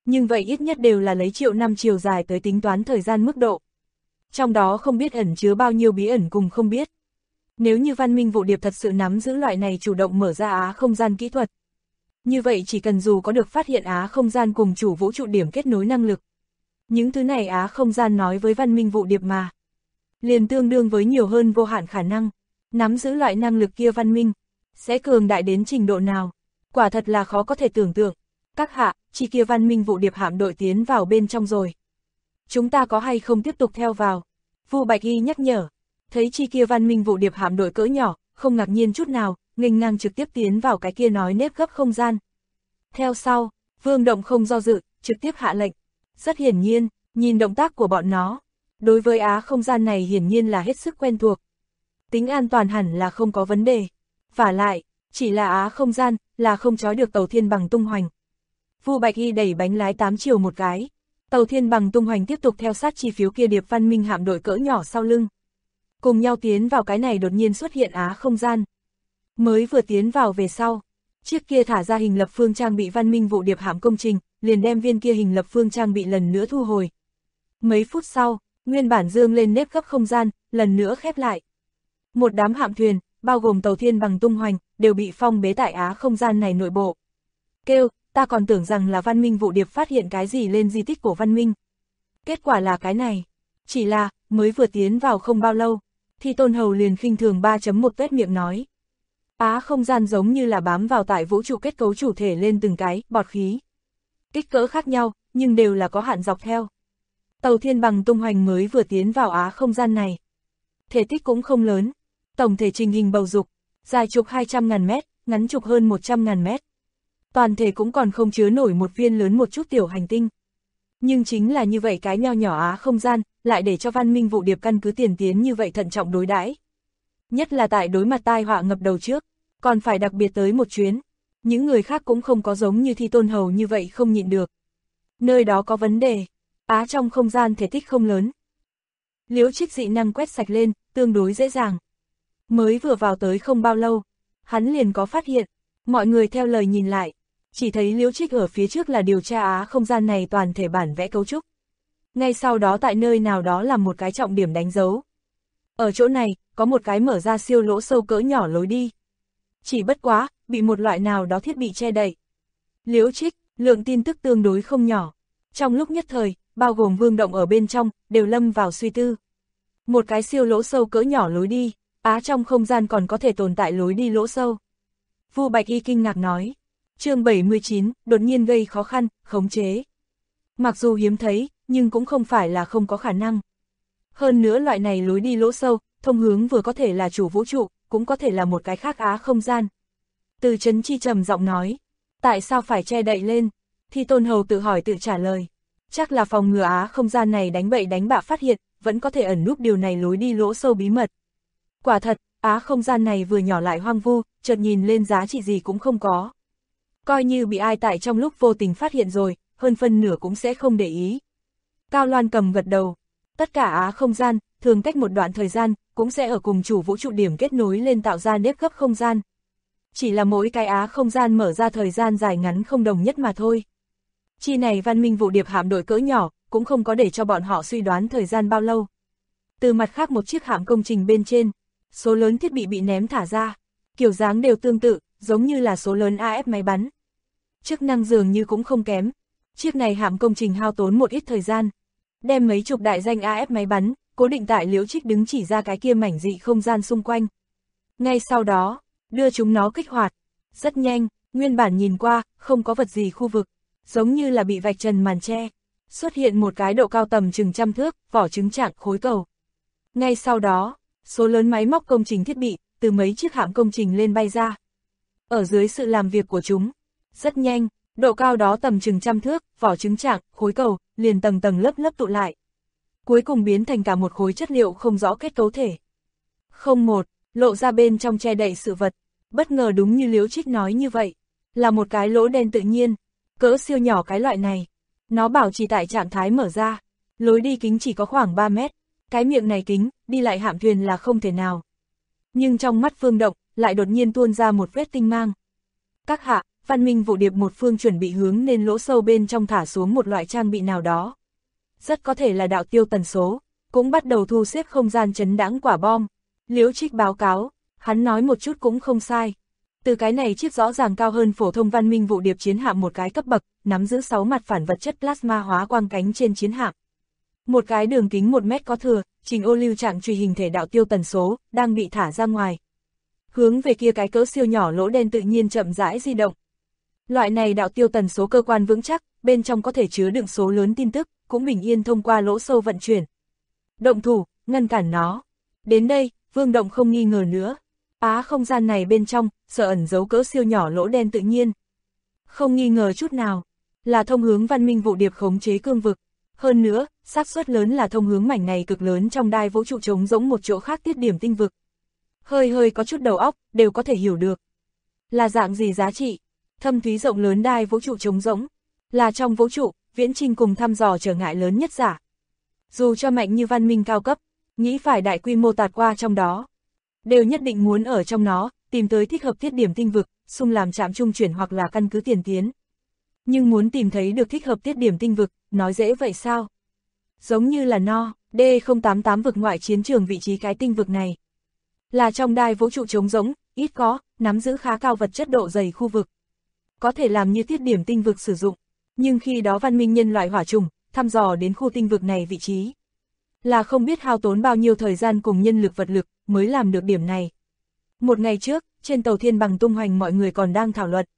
S2: Nhưng vậy ít nhất đều là lấy triệu năm chiều dài tới tính toán thời gian mức độ. Trong đó không biết ẩn chứa bao nhiêu bí ẩn cùng không biết. Nếu như văn minh vụ điệp thật sự nắm giữ loại này chủ động mở ra á không gian kỹ thuật. Như vậy chỉ cần dù có được phát hiện á không gian cùng chủ vũ trụ điểm kết nối năng lực. Những thứ này á không gian nói với văn minh vụ điệp mà. Liền tương đương với nhiều hơn vô hạn khả năng. Nắm giữ loại năng lực kia văn minh. Sẽ cường đại đến trình độ nào. Quả thật là khó có thể tưởng tượng. Các hạ, chi kia văn minh vụ điệp hạm đội tiến vào bên trong rồi. Chúng ta có hay không tiếp tục theo vào? Vu Bạch Y nhắc nhở. Thấy chi kia văn minh vụ điệp hạm đội cỡ nhỏ, không ngạc nhiên chút nào, nghênh ngang trực tiếp tiến vào cái kia nói nếp gấp không gian. Theo sau, Vương Động không do dự, trực tiếp hạ lệnh. Rất hiển nhiên, nhìn động tác của bọn nó, đối với á không gian này hiển nhiên là hết sức quen thuộc. Tính an toàn hẳn là không có vấn đề. Vả lại, chỉ là á không gian, là không trói được tàu thiên bằng tung hoành. Vu Bạch Y đẩy bánh lái 8 chiều một cái. Tàu thiên bằng tung hoành tiếp tục theo sát chi phiếu kia điệp văn minh hạm đội cỡ nhỏ sau lưng. Cùng nhau tiến vào cái này đột nhiên xuất hiện á không gian. Mới vừa tiến vào về sau, chiếc kia thả ra hình lập phương trang bị văn minh vụ điệp hạm công trình, liền đem viên kia hình lập phương trang bị lần nữa thu hồi. Mấy phút sau, nguyên bản dương lên nếp gấp không gian, lần nữa khép lại. Một đám hạm thuyền, bao gồm tàu thiên bằng tung hoành, đều bị phong bế tại á không gian này nội bộ. Kêu, ta còn tưởng rằng là văn minh vụ điệp phát hiện cái gì lên di tích của văn minh. Kết quả là cái này. Chỉ là, mới vừa tiến vào không bao lâu, thì Tôn Hầu liền khinh thường 3.1 tuét miệng nói. Á không gian giống như là bám vào tại vũ trụ kết cấu chủ thể lên từng cái, bọt khí. Kích cỡ khác nhau, nhưng đều là có hạn dọc theo. Tàu thiên bằng tung hoành mới vừa tiến vào á không gian này. Thể tích cũng không lớn. Tổng thể trình hình bầu dục, dài chục 200.000 mét, ngắn chục hơn 100.000 mét. Toàn thể cũng còn không chứa nổi một viên lớn một chút tiểu hành tinh. Nhưng chính là như vậy cái nho nhỏ á không gian, lại để cho văn minh vụ điệp căn cứ tiền tiến như vậy thận trọng đối đãi. Nhất là tại đối mặt tai họa ngập đầu trước, còn phải đặc biệt tới một chuyến. Những người khác cũng không có giống như Thi Tôn Hầu như vậy không nhịn được. Nơi đó có vấn đề, á trong không gian thể tích không lớn. Liễu Trích dị năng quét sạch lên, tương đối dễ dàng. Mới vừa vào tới không bao lâu, hắn liền có phát hiện, mọi người theo lời nhìn lại, chỉ thấy Liễu Trích ở phía trước là điều tra á không gian này toàn thể bản vẽ cấu trúc. Ngay sau đó tại nơi nào đó là một cái trọng điểm đánh dấu. Ở chỗ này, có một cái mở ra siêu lỗ sâu cỡ nhỏ lối đi. Chỉ bất quá, bị một loại nào đó thiết bị che đậy. Liễu Trích, lượng tin tức tương đối không nhỏ. Trong lúc nhất thời, bao gồm Vương Động ở bên trong, đều lâm vào suy tư. Một cái siêu lỗ sâu cỡ nhỏ lối đi, á trong không gian còn có thể tồn tại lối đi lỗ sâu. Vu Bạch Y kinh ngạc nói. Chương 79, đột nhiên gây khó khăn, khống chế. Mặc dù hiếm thấy, nhưng cũng không phải là không có khả năng. Hơn nữa loại này lối đi lỗ sâu, thông hướng vừa có thể là chủ vũ trụ, cũng có thể là một cái khác á không gian. Từ Trấn Chi trầm giọng nói, tại sao phải che đậy lên? Thi Tôn Hầu tự hỏi tự trả lời. Chắc là phòng ngừa á không gian này đánh bậy đánh bạ phát hiện, vẫn có thể ẩn núp điều này lối đi lỗ sâu bí mật. Quả thật, á không gian này vừa nhỏ lại hoang vu, chợt nhìn lên giá trị gì cũng không có. Coi như bị ai tại trong lúc vô tình phát hiện rồi, hơn phân nửa cũng sẽ không để ý. Cao Loan cầm gật đầu. Tất cả á không gian, thường cách một đoạn thời gian, cũng sẽ ở cùng chủ vũ trụ điểm kết nối lên tạo ra nếp gấp không gian. Chỉ là mỗi cái á không gian mở ra thời gian dài ngắn không đồng nhất mà thôi. Chi này văn minh vụ điệp hạm đội cỡ nhỏ, cũng không có để cho bọn họ suy đoán thời gian bao lâu. Từ mặt khác một chiếc hạm công trình bên trên, số lớn thiết bị bị ném thả ra, kiểu dáng đều tương tự, giống như là số lớn AF máy bắn. Chức năng dường như cũng không kém. Chiếc này hạm công trình hao tốn một ít thời gian, đem mấy chục đại danh AF máy bắn, cố định tại Liễu Trích đứng chỉ ra cái kia mảnh dị không gian xung quanh. Ngay sau đó, đưa chúng nó kích hoạt. Rất nhanh, nguyên bản nhìn qua, không có vật gì khu vực, giống như là bị vạch trần màn che. Xuất hiện một cái độ cao tầm chừng 100 thước, vỏ trứng trạng khối cầu. Ngay sau đó, số lớn máy móc công trình thiết bị, từ mấy chiếc hạm công trình lên bay ra. Ở dưới sự làm việc của chúng, rất nhanh, độ cao đó tầm chừng 100 thước, vỏ trứng trạng, khối cầu, liền tầng tầng lớp lớp tụ lại. Cuối cùng biến thành cả một khối chất liệu không rõ kết cấu thể. Không một, lộ ra bên trong che đậy sự vật, bất ngờ đúng như Liễu Trích nói như vậy, là một cái lỗ đen tự nhiên, cỡ siêu nhỏ cái loại này. Nó bảo trì tại trạng thái mở ra, lối đi kính chỉ có khoảng 3 mét, cái miệng này kính, đi lại hạm thuyền là không thể nào. Nhưng trong mắt Vương Động, lại đột nhiên tuôn ra một vết tinh mang. Các hạ, Văn Minh Vụ Điệp một phương chuẩn bị hướng lên lỗ sâu bên trong thả xuống một loại trang bị nào đó. Rất có thể là đạo tiêu tần số, cũng bắt đầu thu xếp không gian chấn đãng quả bom. Liễu Trích báo cáo, hắn nói một chút cũng không sai. Từ cái này chiếc rõ ràng cao hơn phổ thông Văn Minh Vụ Điệp chiến hạm một cái cấp bậc, nắm giữ 6 mặt phản vật chất plasma hóa quang cánh trên chiến hạm. Một cái đường kính 1 mét có thừa, trình ô lưu trạng truy hình thể đạo tiêu tần số, đang bị thả ra ngoài. Hướng về kia cái cỡ siêu nhỏ lỗ đen tự nhiên chậm rãi di động. Loại này đạo tiêu tần số cơ quan vững chắc, bên trong có thể chứa đựng số lớn tin tức, cũng bình yên thông qua lỗ sâu vận chuyển. Động thủ, ngăn cản nó. Đến đây, Vương Động không nghi ngờ nữa. Không gian này bên trong, sợ ẩn giấu cỡ siêu nhỏ lỗ đen tự nhiên. Không nghi ngờ chút nào, là thông hướng Văn Minh Vụ Điệp khống chế cương vực. Hơn nữa, xác suất lớn là thông hướng mảnh này cực lớn trong đai vũ trụ trống rỗng một chỗ khác tiết điểm tinh vực. Hơi có chút đầu óc, đều có thể hiểu được. Là dạng gì giá trị? Thâm thúy rộng lớn đai vũ trụ trống rỗng, là trong vũ trụ, viễn chinh cùng thăm dò trở ngại lớn nhất giả. Dù cho mạnh như văn minh cao cấp, nghĩ phải đại quy mô tạt qua trong đó, đều nhất định muốn ở trong nó, tìm tới thích hợp tiết điểm tinh vực, xung làm trạm trung chuyển hoặc là căn cứ tiền tiến. Nhưng muốn tìm thấy được thích hợp tiết điểm tinh vực, nói dễ vậy sao? Giống như là D088 vực ngoại chiến trường vị trí cái tinh vực này. Là trong đai vũ trụ trống rỗng, ít có, nắm giữ khá cao vật chất độ dày khu vực. Có thể làm như tiết điểm tinh vực sử dụng, nhưng khi đó văn minh nhân loại hỏa trùng, thăm dò đến khu tinh vực này vị trí. Là không biết hao tốn bao nhiêu thời gian cùng nhân lực vật lực, mới làm được điểm này. Một ngày trước, trên tàu Thiên Bằng tung hoành mọi người còn đang thảo luận.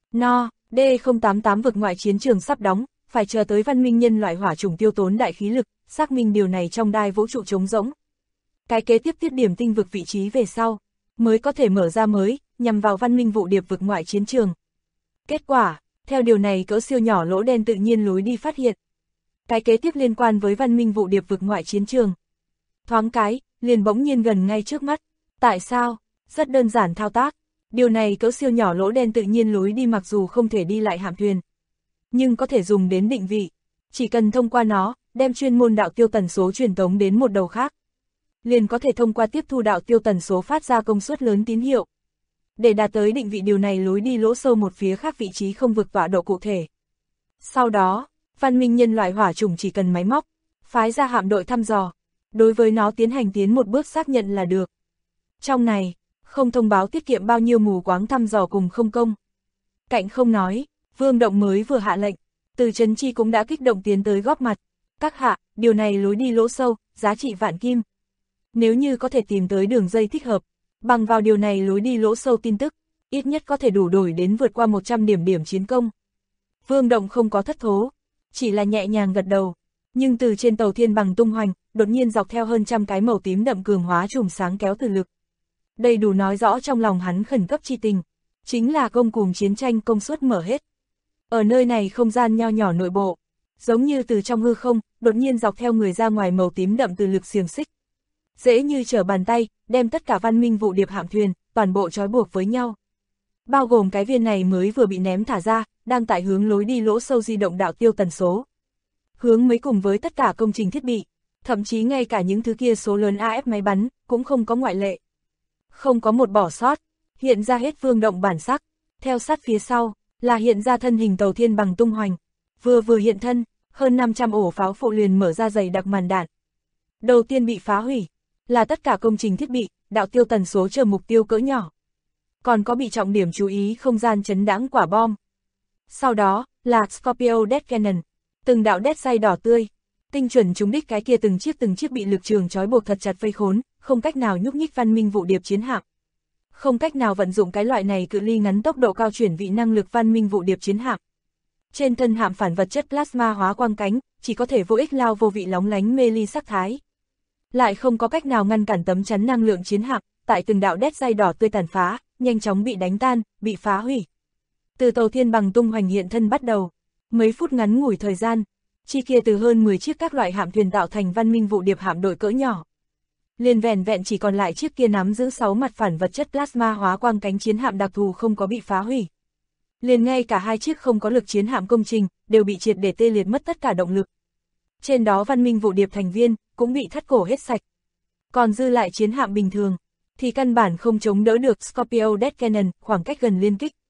S2: D088 vực ngoại chiến trường sắp đóng, phải chờ tới văn minh nhân loại hỏa trùng tiêu tốn đại khí lực, xác minh điều này trong đai vũ trụ trống rỗng. Cái kế tiếp tiết điểm tinh vực vị trí về sau, mới có thể mở ra mới, nhằm vào văn minh vụ điệp vực ngoại chiến trường. Kết quả, theo điều này cỡ siêu nhỏ lỗ đen tự nhiên lối đi phát hiện. Cái kế tiếp liên quan với văn minh vụ điệp vực ngoại chiến trường. Thoáng cái, liền bỗng nhiên gần ngay trước mắt. Tại sao? Rất đơn giản thao tác. Điều này cỡ siêu nhỏ lỗ đen tự nhiên lối đi mặc dù không thể đi lại hạm thuyền, nhưng có thể dùng đến định vị. Chỉ cần thông qua nó, đem chuyên môn đạo tiêu tần số truyền tống đến một đầu khác, liền có thể thông qua tiếp thu đạo tiêu tần số phát ra công suất lớn tín hiệu. Để đạt tới định vị điều này lối đi lỗ sâu một phía khác vị trí không vực tọa độ cụ thể. Sau đó, văn minh nhân loại hỏa trùng chỉ cần máy móc, phái ra hạm đội thăm dò, đối với nó tiến hành tiến một bước xác nhận là được. Trong này, không thông báo tiết kiệm bao nhiêu mù quáng thăm dò cùng không công. Cạnh không nói, Vương Động mới vừa hạ lệnh, Từ Trấn Chi cũng đã kích động tiến tới góp mặt. Các hạ, điều này lối đi lỗ sâu, giá trị vạn kim. Nếu như có thể tìm tới đường dây thích hợp, bằng vào điều này lối đi lỗ sâu tin tức, ít nhất có thể đủ đổi đến vượt qua 100 điểm chiến công. Vương Động không có thất thố, chỉ là nhẹ nhàng gật đầu. Nhưng từ trên tàu Thiên Bằng tung hoành, đột nhiên dọc theo hơn trăm cái màu tím đậm cường hóa chùm sáng kéo từ lực. Đây đủ nói rõ trong lòng hắn khẩn cấp chi tình, chính là công cùng chiến tranh công suất mở hết. Ở nơi này không gian nho nhỏ nội bộ, giống như từ trong hư không, đột nhiên dọc theo người ra ngoài màu tím đậm từ lực xiềng xích. Dễ như trở bàn tay, đem tất cả văn minh vụ điệp hạm thuyền, toàn bộ trói buộc với nhau. Bao gồm cái viên này mới vừa bị ném thả ra, đang tại hướng lối đi lỗ sâu di động đạo tiêu tần số. Hướng mới cùng với tất cả công trình thiết bị, thậm chí ngay cả những thứ kia số lớn AF máy bắn, cũng không có ngoại lệ. Không có một bỏ sót, hiện ra hết Vương Động bản sắc, theo sát phía sau, là hiện ra thân hình tàu Thiên Bằng tung hoành. Vừa hiện thân, hơn 500 ổ pháo phụ liền mở ra dày đặc màn đạn. Đầu tiên bị phá hủy, là tất cả công trình thiết bị, đạo tiêu tần số chờ mục tiêu cỡ nhỏ. Còn có bị trọng điểm chú ý không gian chấn đãng quả bom. Sau đó, là Scorpio Death Cannon, từng đạo đét say đỏ tươi, tinh chuẩn trúng đích cái kia từng chiếc bị lực trường trói buộc thật chặt vây khốn, không cách nào nhúc nhích văn minh vụ điệp chiến hạm. Không cách nào vận dụng cái loại này cự ly ngắn tốc độ cao chuyển vị năng lực văn minh vụ điệp chiến hạm. Trên thân hạm phản vật chất plasma hóa quang cánh, chỉ có thể vô ích lao vô vị lóng lánh mê ly sắc thái. Lại không có cách nào ngăn cản tấm chắn năng lượng chiến hạm, tại từng đạo đét say đỏ tươi tàn phá, nhanh chóng bị đánh tan, bị phá hủy. Từ tàu Thiên Bằng tung hoành hiện thân bắt đầu, mấy phút ngắn ngủi thời gian, chi kia từ hơn 10 chiếc các loại hạm thuyền tạo thành văn minh vụ điệp hạm đội cỡ nhỏ. Liền vẹn chỉ còn lại chiếc kia nắm giữ 6 mặt phản vật chất plasma hóa quang cánh chiến hạm đặc thù không có bị phá hủy. Liền ngay cả 2 chiếc không có lực chiến hạm công trình, đều bị triệt để tê liệt mất tất cả động lực. Trên đó văn minh vụ điệp thành viên, cũng bị thắt cổ hết sạch. Còn dư lại chiến hạm bình thường, thì căn bản không chống đỡ được Scorpio Death Cannon khoảng cách gần liên kích.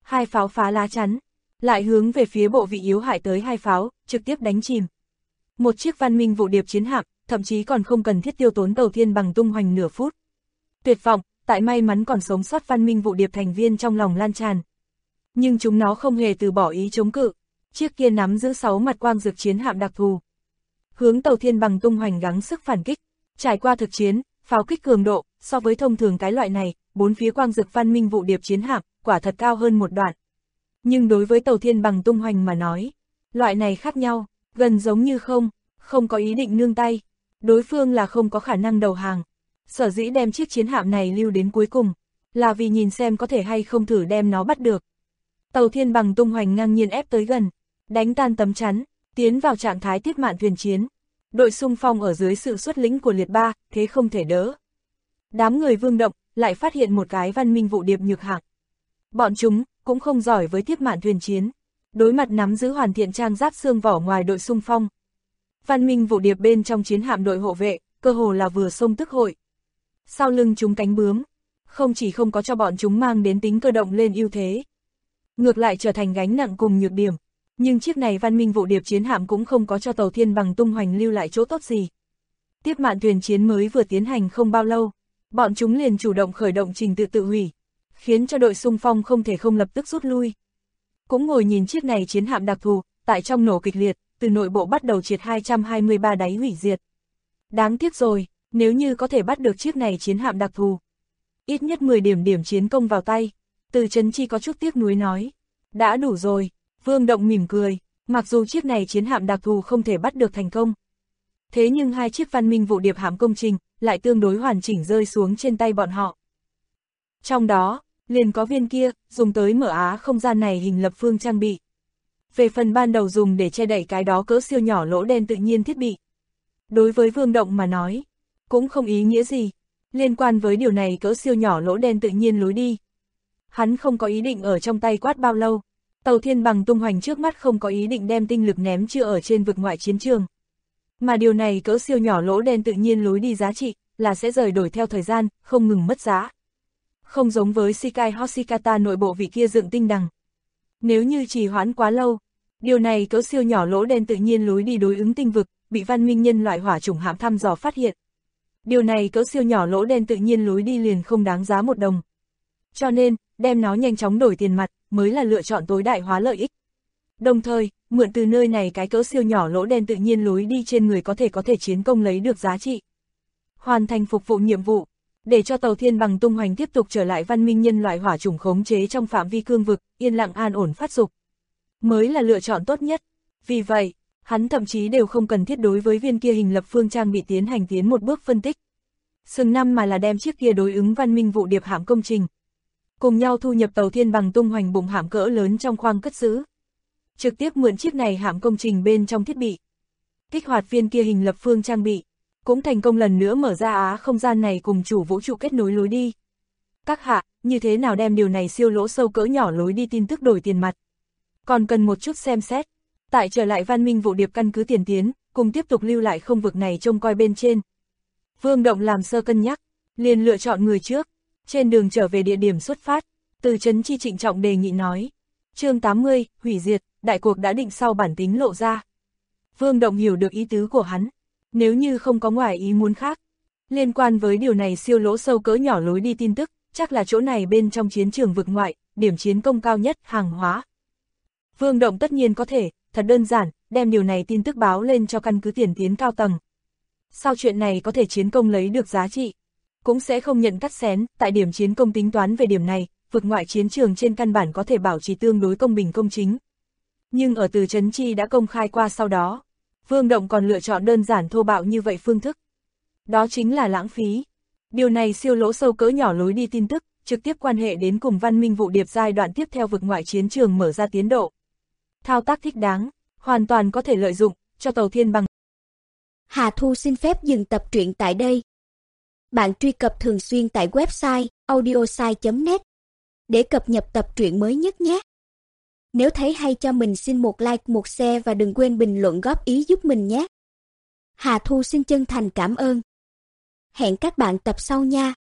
S2: Hai pháo phá lá chắn, lại hướng về phía bộ vị yếu hại tới hai pháo, trực tiếp đánh chìm. Một chiếc Văn Minh vụ điệp chiến hạm, thậm chí còn không cần thiết tiêu tốn tàu Thiên Bằng tung hoành nửa phút. Tuyệt vọng, tại may mắn còn sống sót Văn Minh vụ điệp thành viên trong lòng lan tràn. Nhưng chúng nó không hề từ bỏ ý chống cự, chiếc kia nắm giữ 6 mặt quang dược chiến hạm đặc thù. Hướng tàu Thiên Bằng tung hoành gắng sức phản kích, trải qua thực chiến, pháo kích cường độ, so với thông thường cái loại này, bốn phía quang dược Văn Minh vụ điệp chiến hạm, quả thật cao hơn một đoạn. Nhưng đối với tàu Thiên Bằng tung hoành mà nói, loại này khác nhau, gần giống như không có ý định nương tay, đối phương là không có khả năng đầu hàng. Sở dĩ đem chiếc chiến hạm này lưu đến cuối cùng, là vì nhìn xem có thể hay không thử đem nó bắt được. Tàu Thiên Bằng tung hoành ngang nhiên ép tới gần, đánh tan tấm chắn, tiến vào trạng thái tiết mạn thuyền chiến. Đội xung phong ở dưới sự xuất lĩnh của liệt ba, thế không thể đỡ. Đám người Vương Động lại phát hiện một cái Văn Minh vụ điệp nhược hạng. Bọn chúng cũng không giỏi với tiết mạn thuyền chiến, đối mặt nắm giữ hoàn thiện trang giáp xương vỏ ngoài đội xung phong. Văn Minh vụ điệp bên trong chiến hạm đội hộ vệ, cơ hồ là vừa xông tức hội. Sau lưng chúng cánh bướm, không chỉ không có cho bọn chúng mang đến tính cơ động lên ưu thế, ngược lại trở thành gánh nặng cùng nhược điểm. Nhưng chiếc này Văn Minh vụ điệp chiến hạm cũng không có cho tàu Thiên Bằng tung hoành lưu lại chỗ tốt gì. Tiếp mạn thuyền chiến mới vừa tiến hành không bao lâu, bọn chúng liền chủ động khởi động trình tự tự hủy, khiến cho đội xung phong không thể không lập tức rút lui. Cũng ngồi nhìn chiếc này chiến hạm đặc thù, tại trong nổ kịch liệt, từ nội bộ bắt đầu triệt 223 đáy hủy diệt. Đáng tiếc rồi, nếu như có thể bắt được chiếc này chiến hạm đặc thù, ít nhất 10 điểm chiến công vào tay. Từ Trấn Chi có chút tiếc nuối nói, đã đủ rồi. Vương Động mỉm cười, mặc dù chiếc này chiến hạm đặc thù không thể bắt được thành công. Thế nhưng hai chiếc Văn Minh vụ điệp hạm công trình lại tương đối hoàn chỉnh rơi xuống trên tay bọn họ. Trong đó, liền có viên kia, dùng tới mở á không gian này hình lập phương trang bị. Về phần ban đầu dùng để che đậy cái đó cỡ siêu nhỏ lỗ đen tự nhiên thiết bị. Đối với Vương Động mà nói, cũng không ý nghĩa gì, liên quan với điều này cỡ siêu nhỏ lỗ đen tự nhiên lối đi. Hắn không có ý định ở trong tay quát bao lâu. Tàu Thiên Bằng tung hoành trước mắt không có ý định đem tinh lực ném chưa ở trên vực ngoại chiến trường. Mà điều này cỡ siêu nhỏ lỗ đen tự nhiên lối đi giá trị, là sẽ rời đổi theo thời gian, không ngừng mất giá. Không giống với Shikai Hoshikata nội bộ vị kia dựng tinh đằng. Nếu như trì hoãn quá lâu, điều này cỡ siêu nhỏ lỗ đen tự nhiên lối đi đối ứng tinh vực, bị Văn Minh nhân loại hỏa chủng hạm thăm dò phát hiện. Điều này cỡ siêu nhỏ lỗ đen tự nhiên lối đi liền không đáng giá một đồng. Cho nên, đem nó nhanh chóng đổi tiền mặt, mới là lựa chọn tối đại hóa lợi ích. Đồng thời, mượn từ nơi này cái cỡ siêu nhỏ lỗ đen tự nhiên lối đi trên người có thể chiến công lấy được giá trị. Hoàn thành phục vụ nhiệm vụ, để cho tàu Thiên Bằng tung hoành tiếp tục trở lại Văn Minh nhân loại hỏa chủng khống chế trong phạm vi cương vực, yên lặng an ổn phát dục, mới là lựa chọn tốt nhất. Vì vậy, hắn thậm chí đều không cần thiết đối với viên kia hình lập phương trang bị tiến một bước phân tích. Sừng năm mà là đem chiếc kia đối ứng Văn Minh vụ điệp hạm công trình, cùng nhau thu nhập tàu Thiên Bằng tung hoành bùng hạm cỡ lớn trong khoang cất giữ. Trực tiếp mượn chiếc này hạm công trình bên trong thiết bị, kích hoạt viên kia hình lập phương trang bị, cũng thành công lần nữa mở ra á không gian này cùng chủ vũ trụ kết nối lối đi. Các hạ, như thế nào đem điều này siêu lỗ sâu cỡ nhỏ lối đi tin tức đổi tiền mặt? Còn cần một chút xem xét. Tại trở lại Văn Minh vụ điệp căn cứ tiền tiến, cùng tiếp tục lưu lại không vực này trông coi bên trên. Vương Động làm sơ cân nhắc, liền lựa chọn người trước. Trên đường trở về địa điểm xuất phát, Từ Trấn Chi trịnh trọng đề nghị nói. Chương 80, hủy diệt, đại cuộc đã định sau bản tính lộ ra. Vương Động hiểu được ý tứ của hắn, nếu như không có ngoài ý muốn khác. Liên quan với điều này siêu lỗ sâu cỡ nhỏ lối đi tin tức, chắc là chỗ này bên trong chiến trường vực ngoại, điểm chiến công cao nhất, hàng hóa. Vương Động tất nhiên có thể, thật đơn giản, đem điều này tin tức báo lên cho căn cứ tiền tiến cao tầng. Sau chuyện này có thể chiến công lấy được giá trị, cũng sẽ không nhận cắt xén, tại điểm chiến công tính toán về điểm này, vực ngoại chiến trường trên căn bản có thể bảo trì tương đối công bình công chính. Nhưng ở Từ Trấn Chi đã công khai qua sau đó, Vương Động còn lựa chọn đơn giản thô bạo như vậy phương thức. Đó chính là lãng phí. Điều này siêu lỗ sâu cỡ nhỏ lối đi tin tức, trực tiếp quan hệ đến cùng Văn Minh vụ điệp giai đoạn tiếp theo vực ngoại chiến trường mở ra tiến độ. Thao tác thích đáng, hoàn toàn có thể lợi dụng, cho tàu Thiên Bằng.
S3: Hà Thu xin phép dừng tập truyện tại đây. Bạn truy cập thường xuyên tại website audiosai.net để cập nhật tập truyện mới nhất nhé. Nếu thấy hay cho mình xin một like, một share và đừng quên bình luận góp ý giúp mình nhé. Hà Thu xin chân thành cảm ơn. Hẹn các bạn tập sau nha.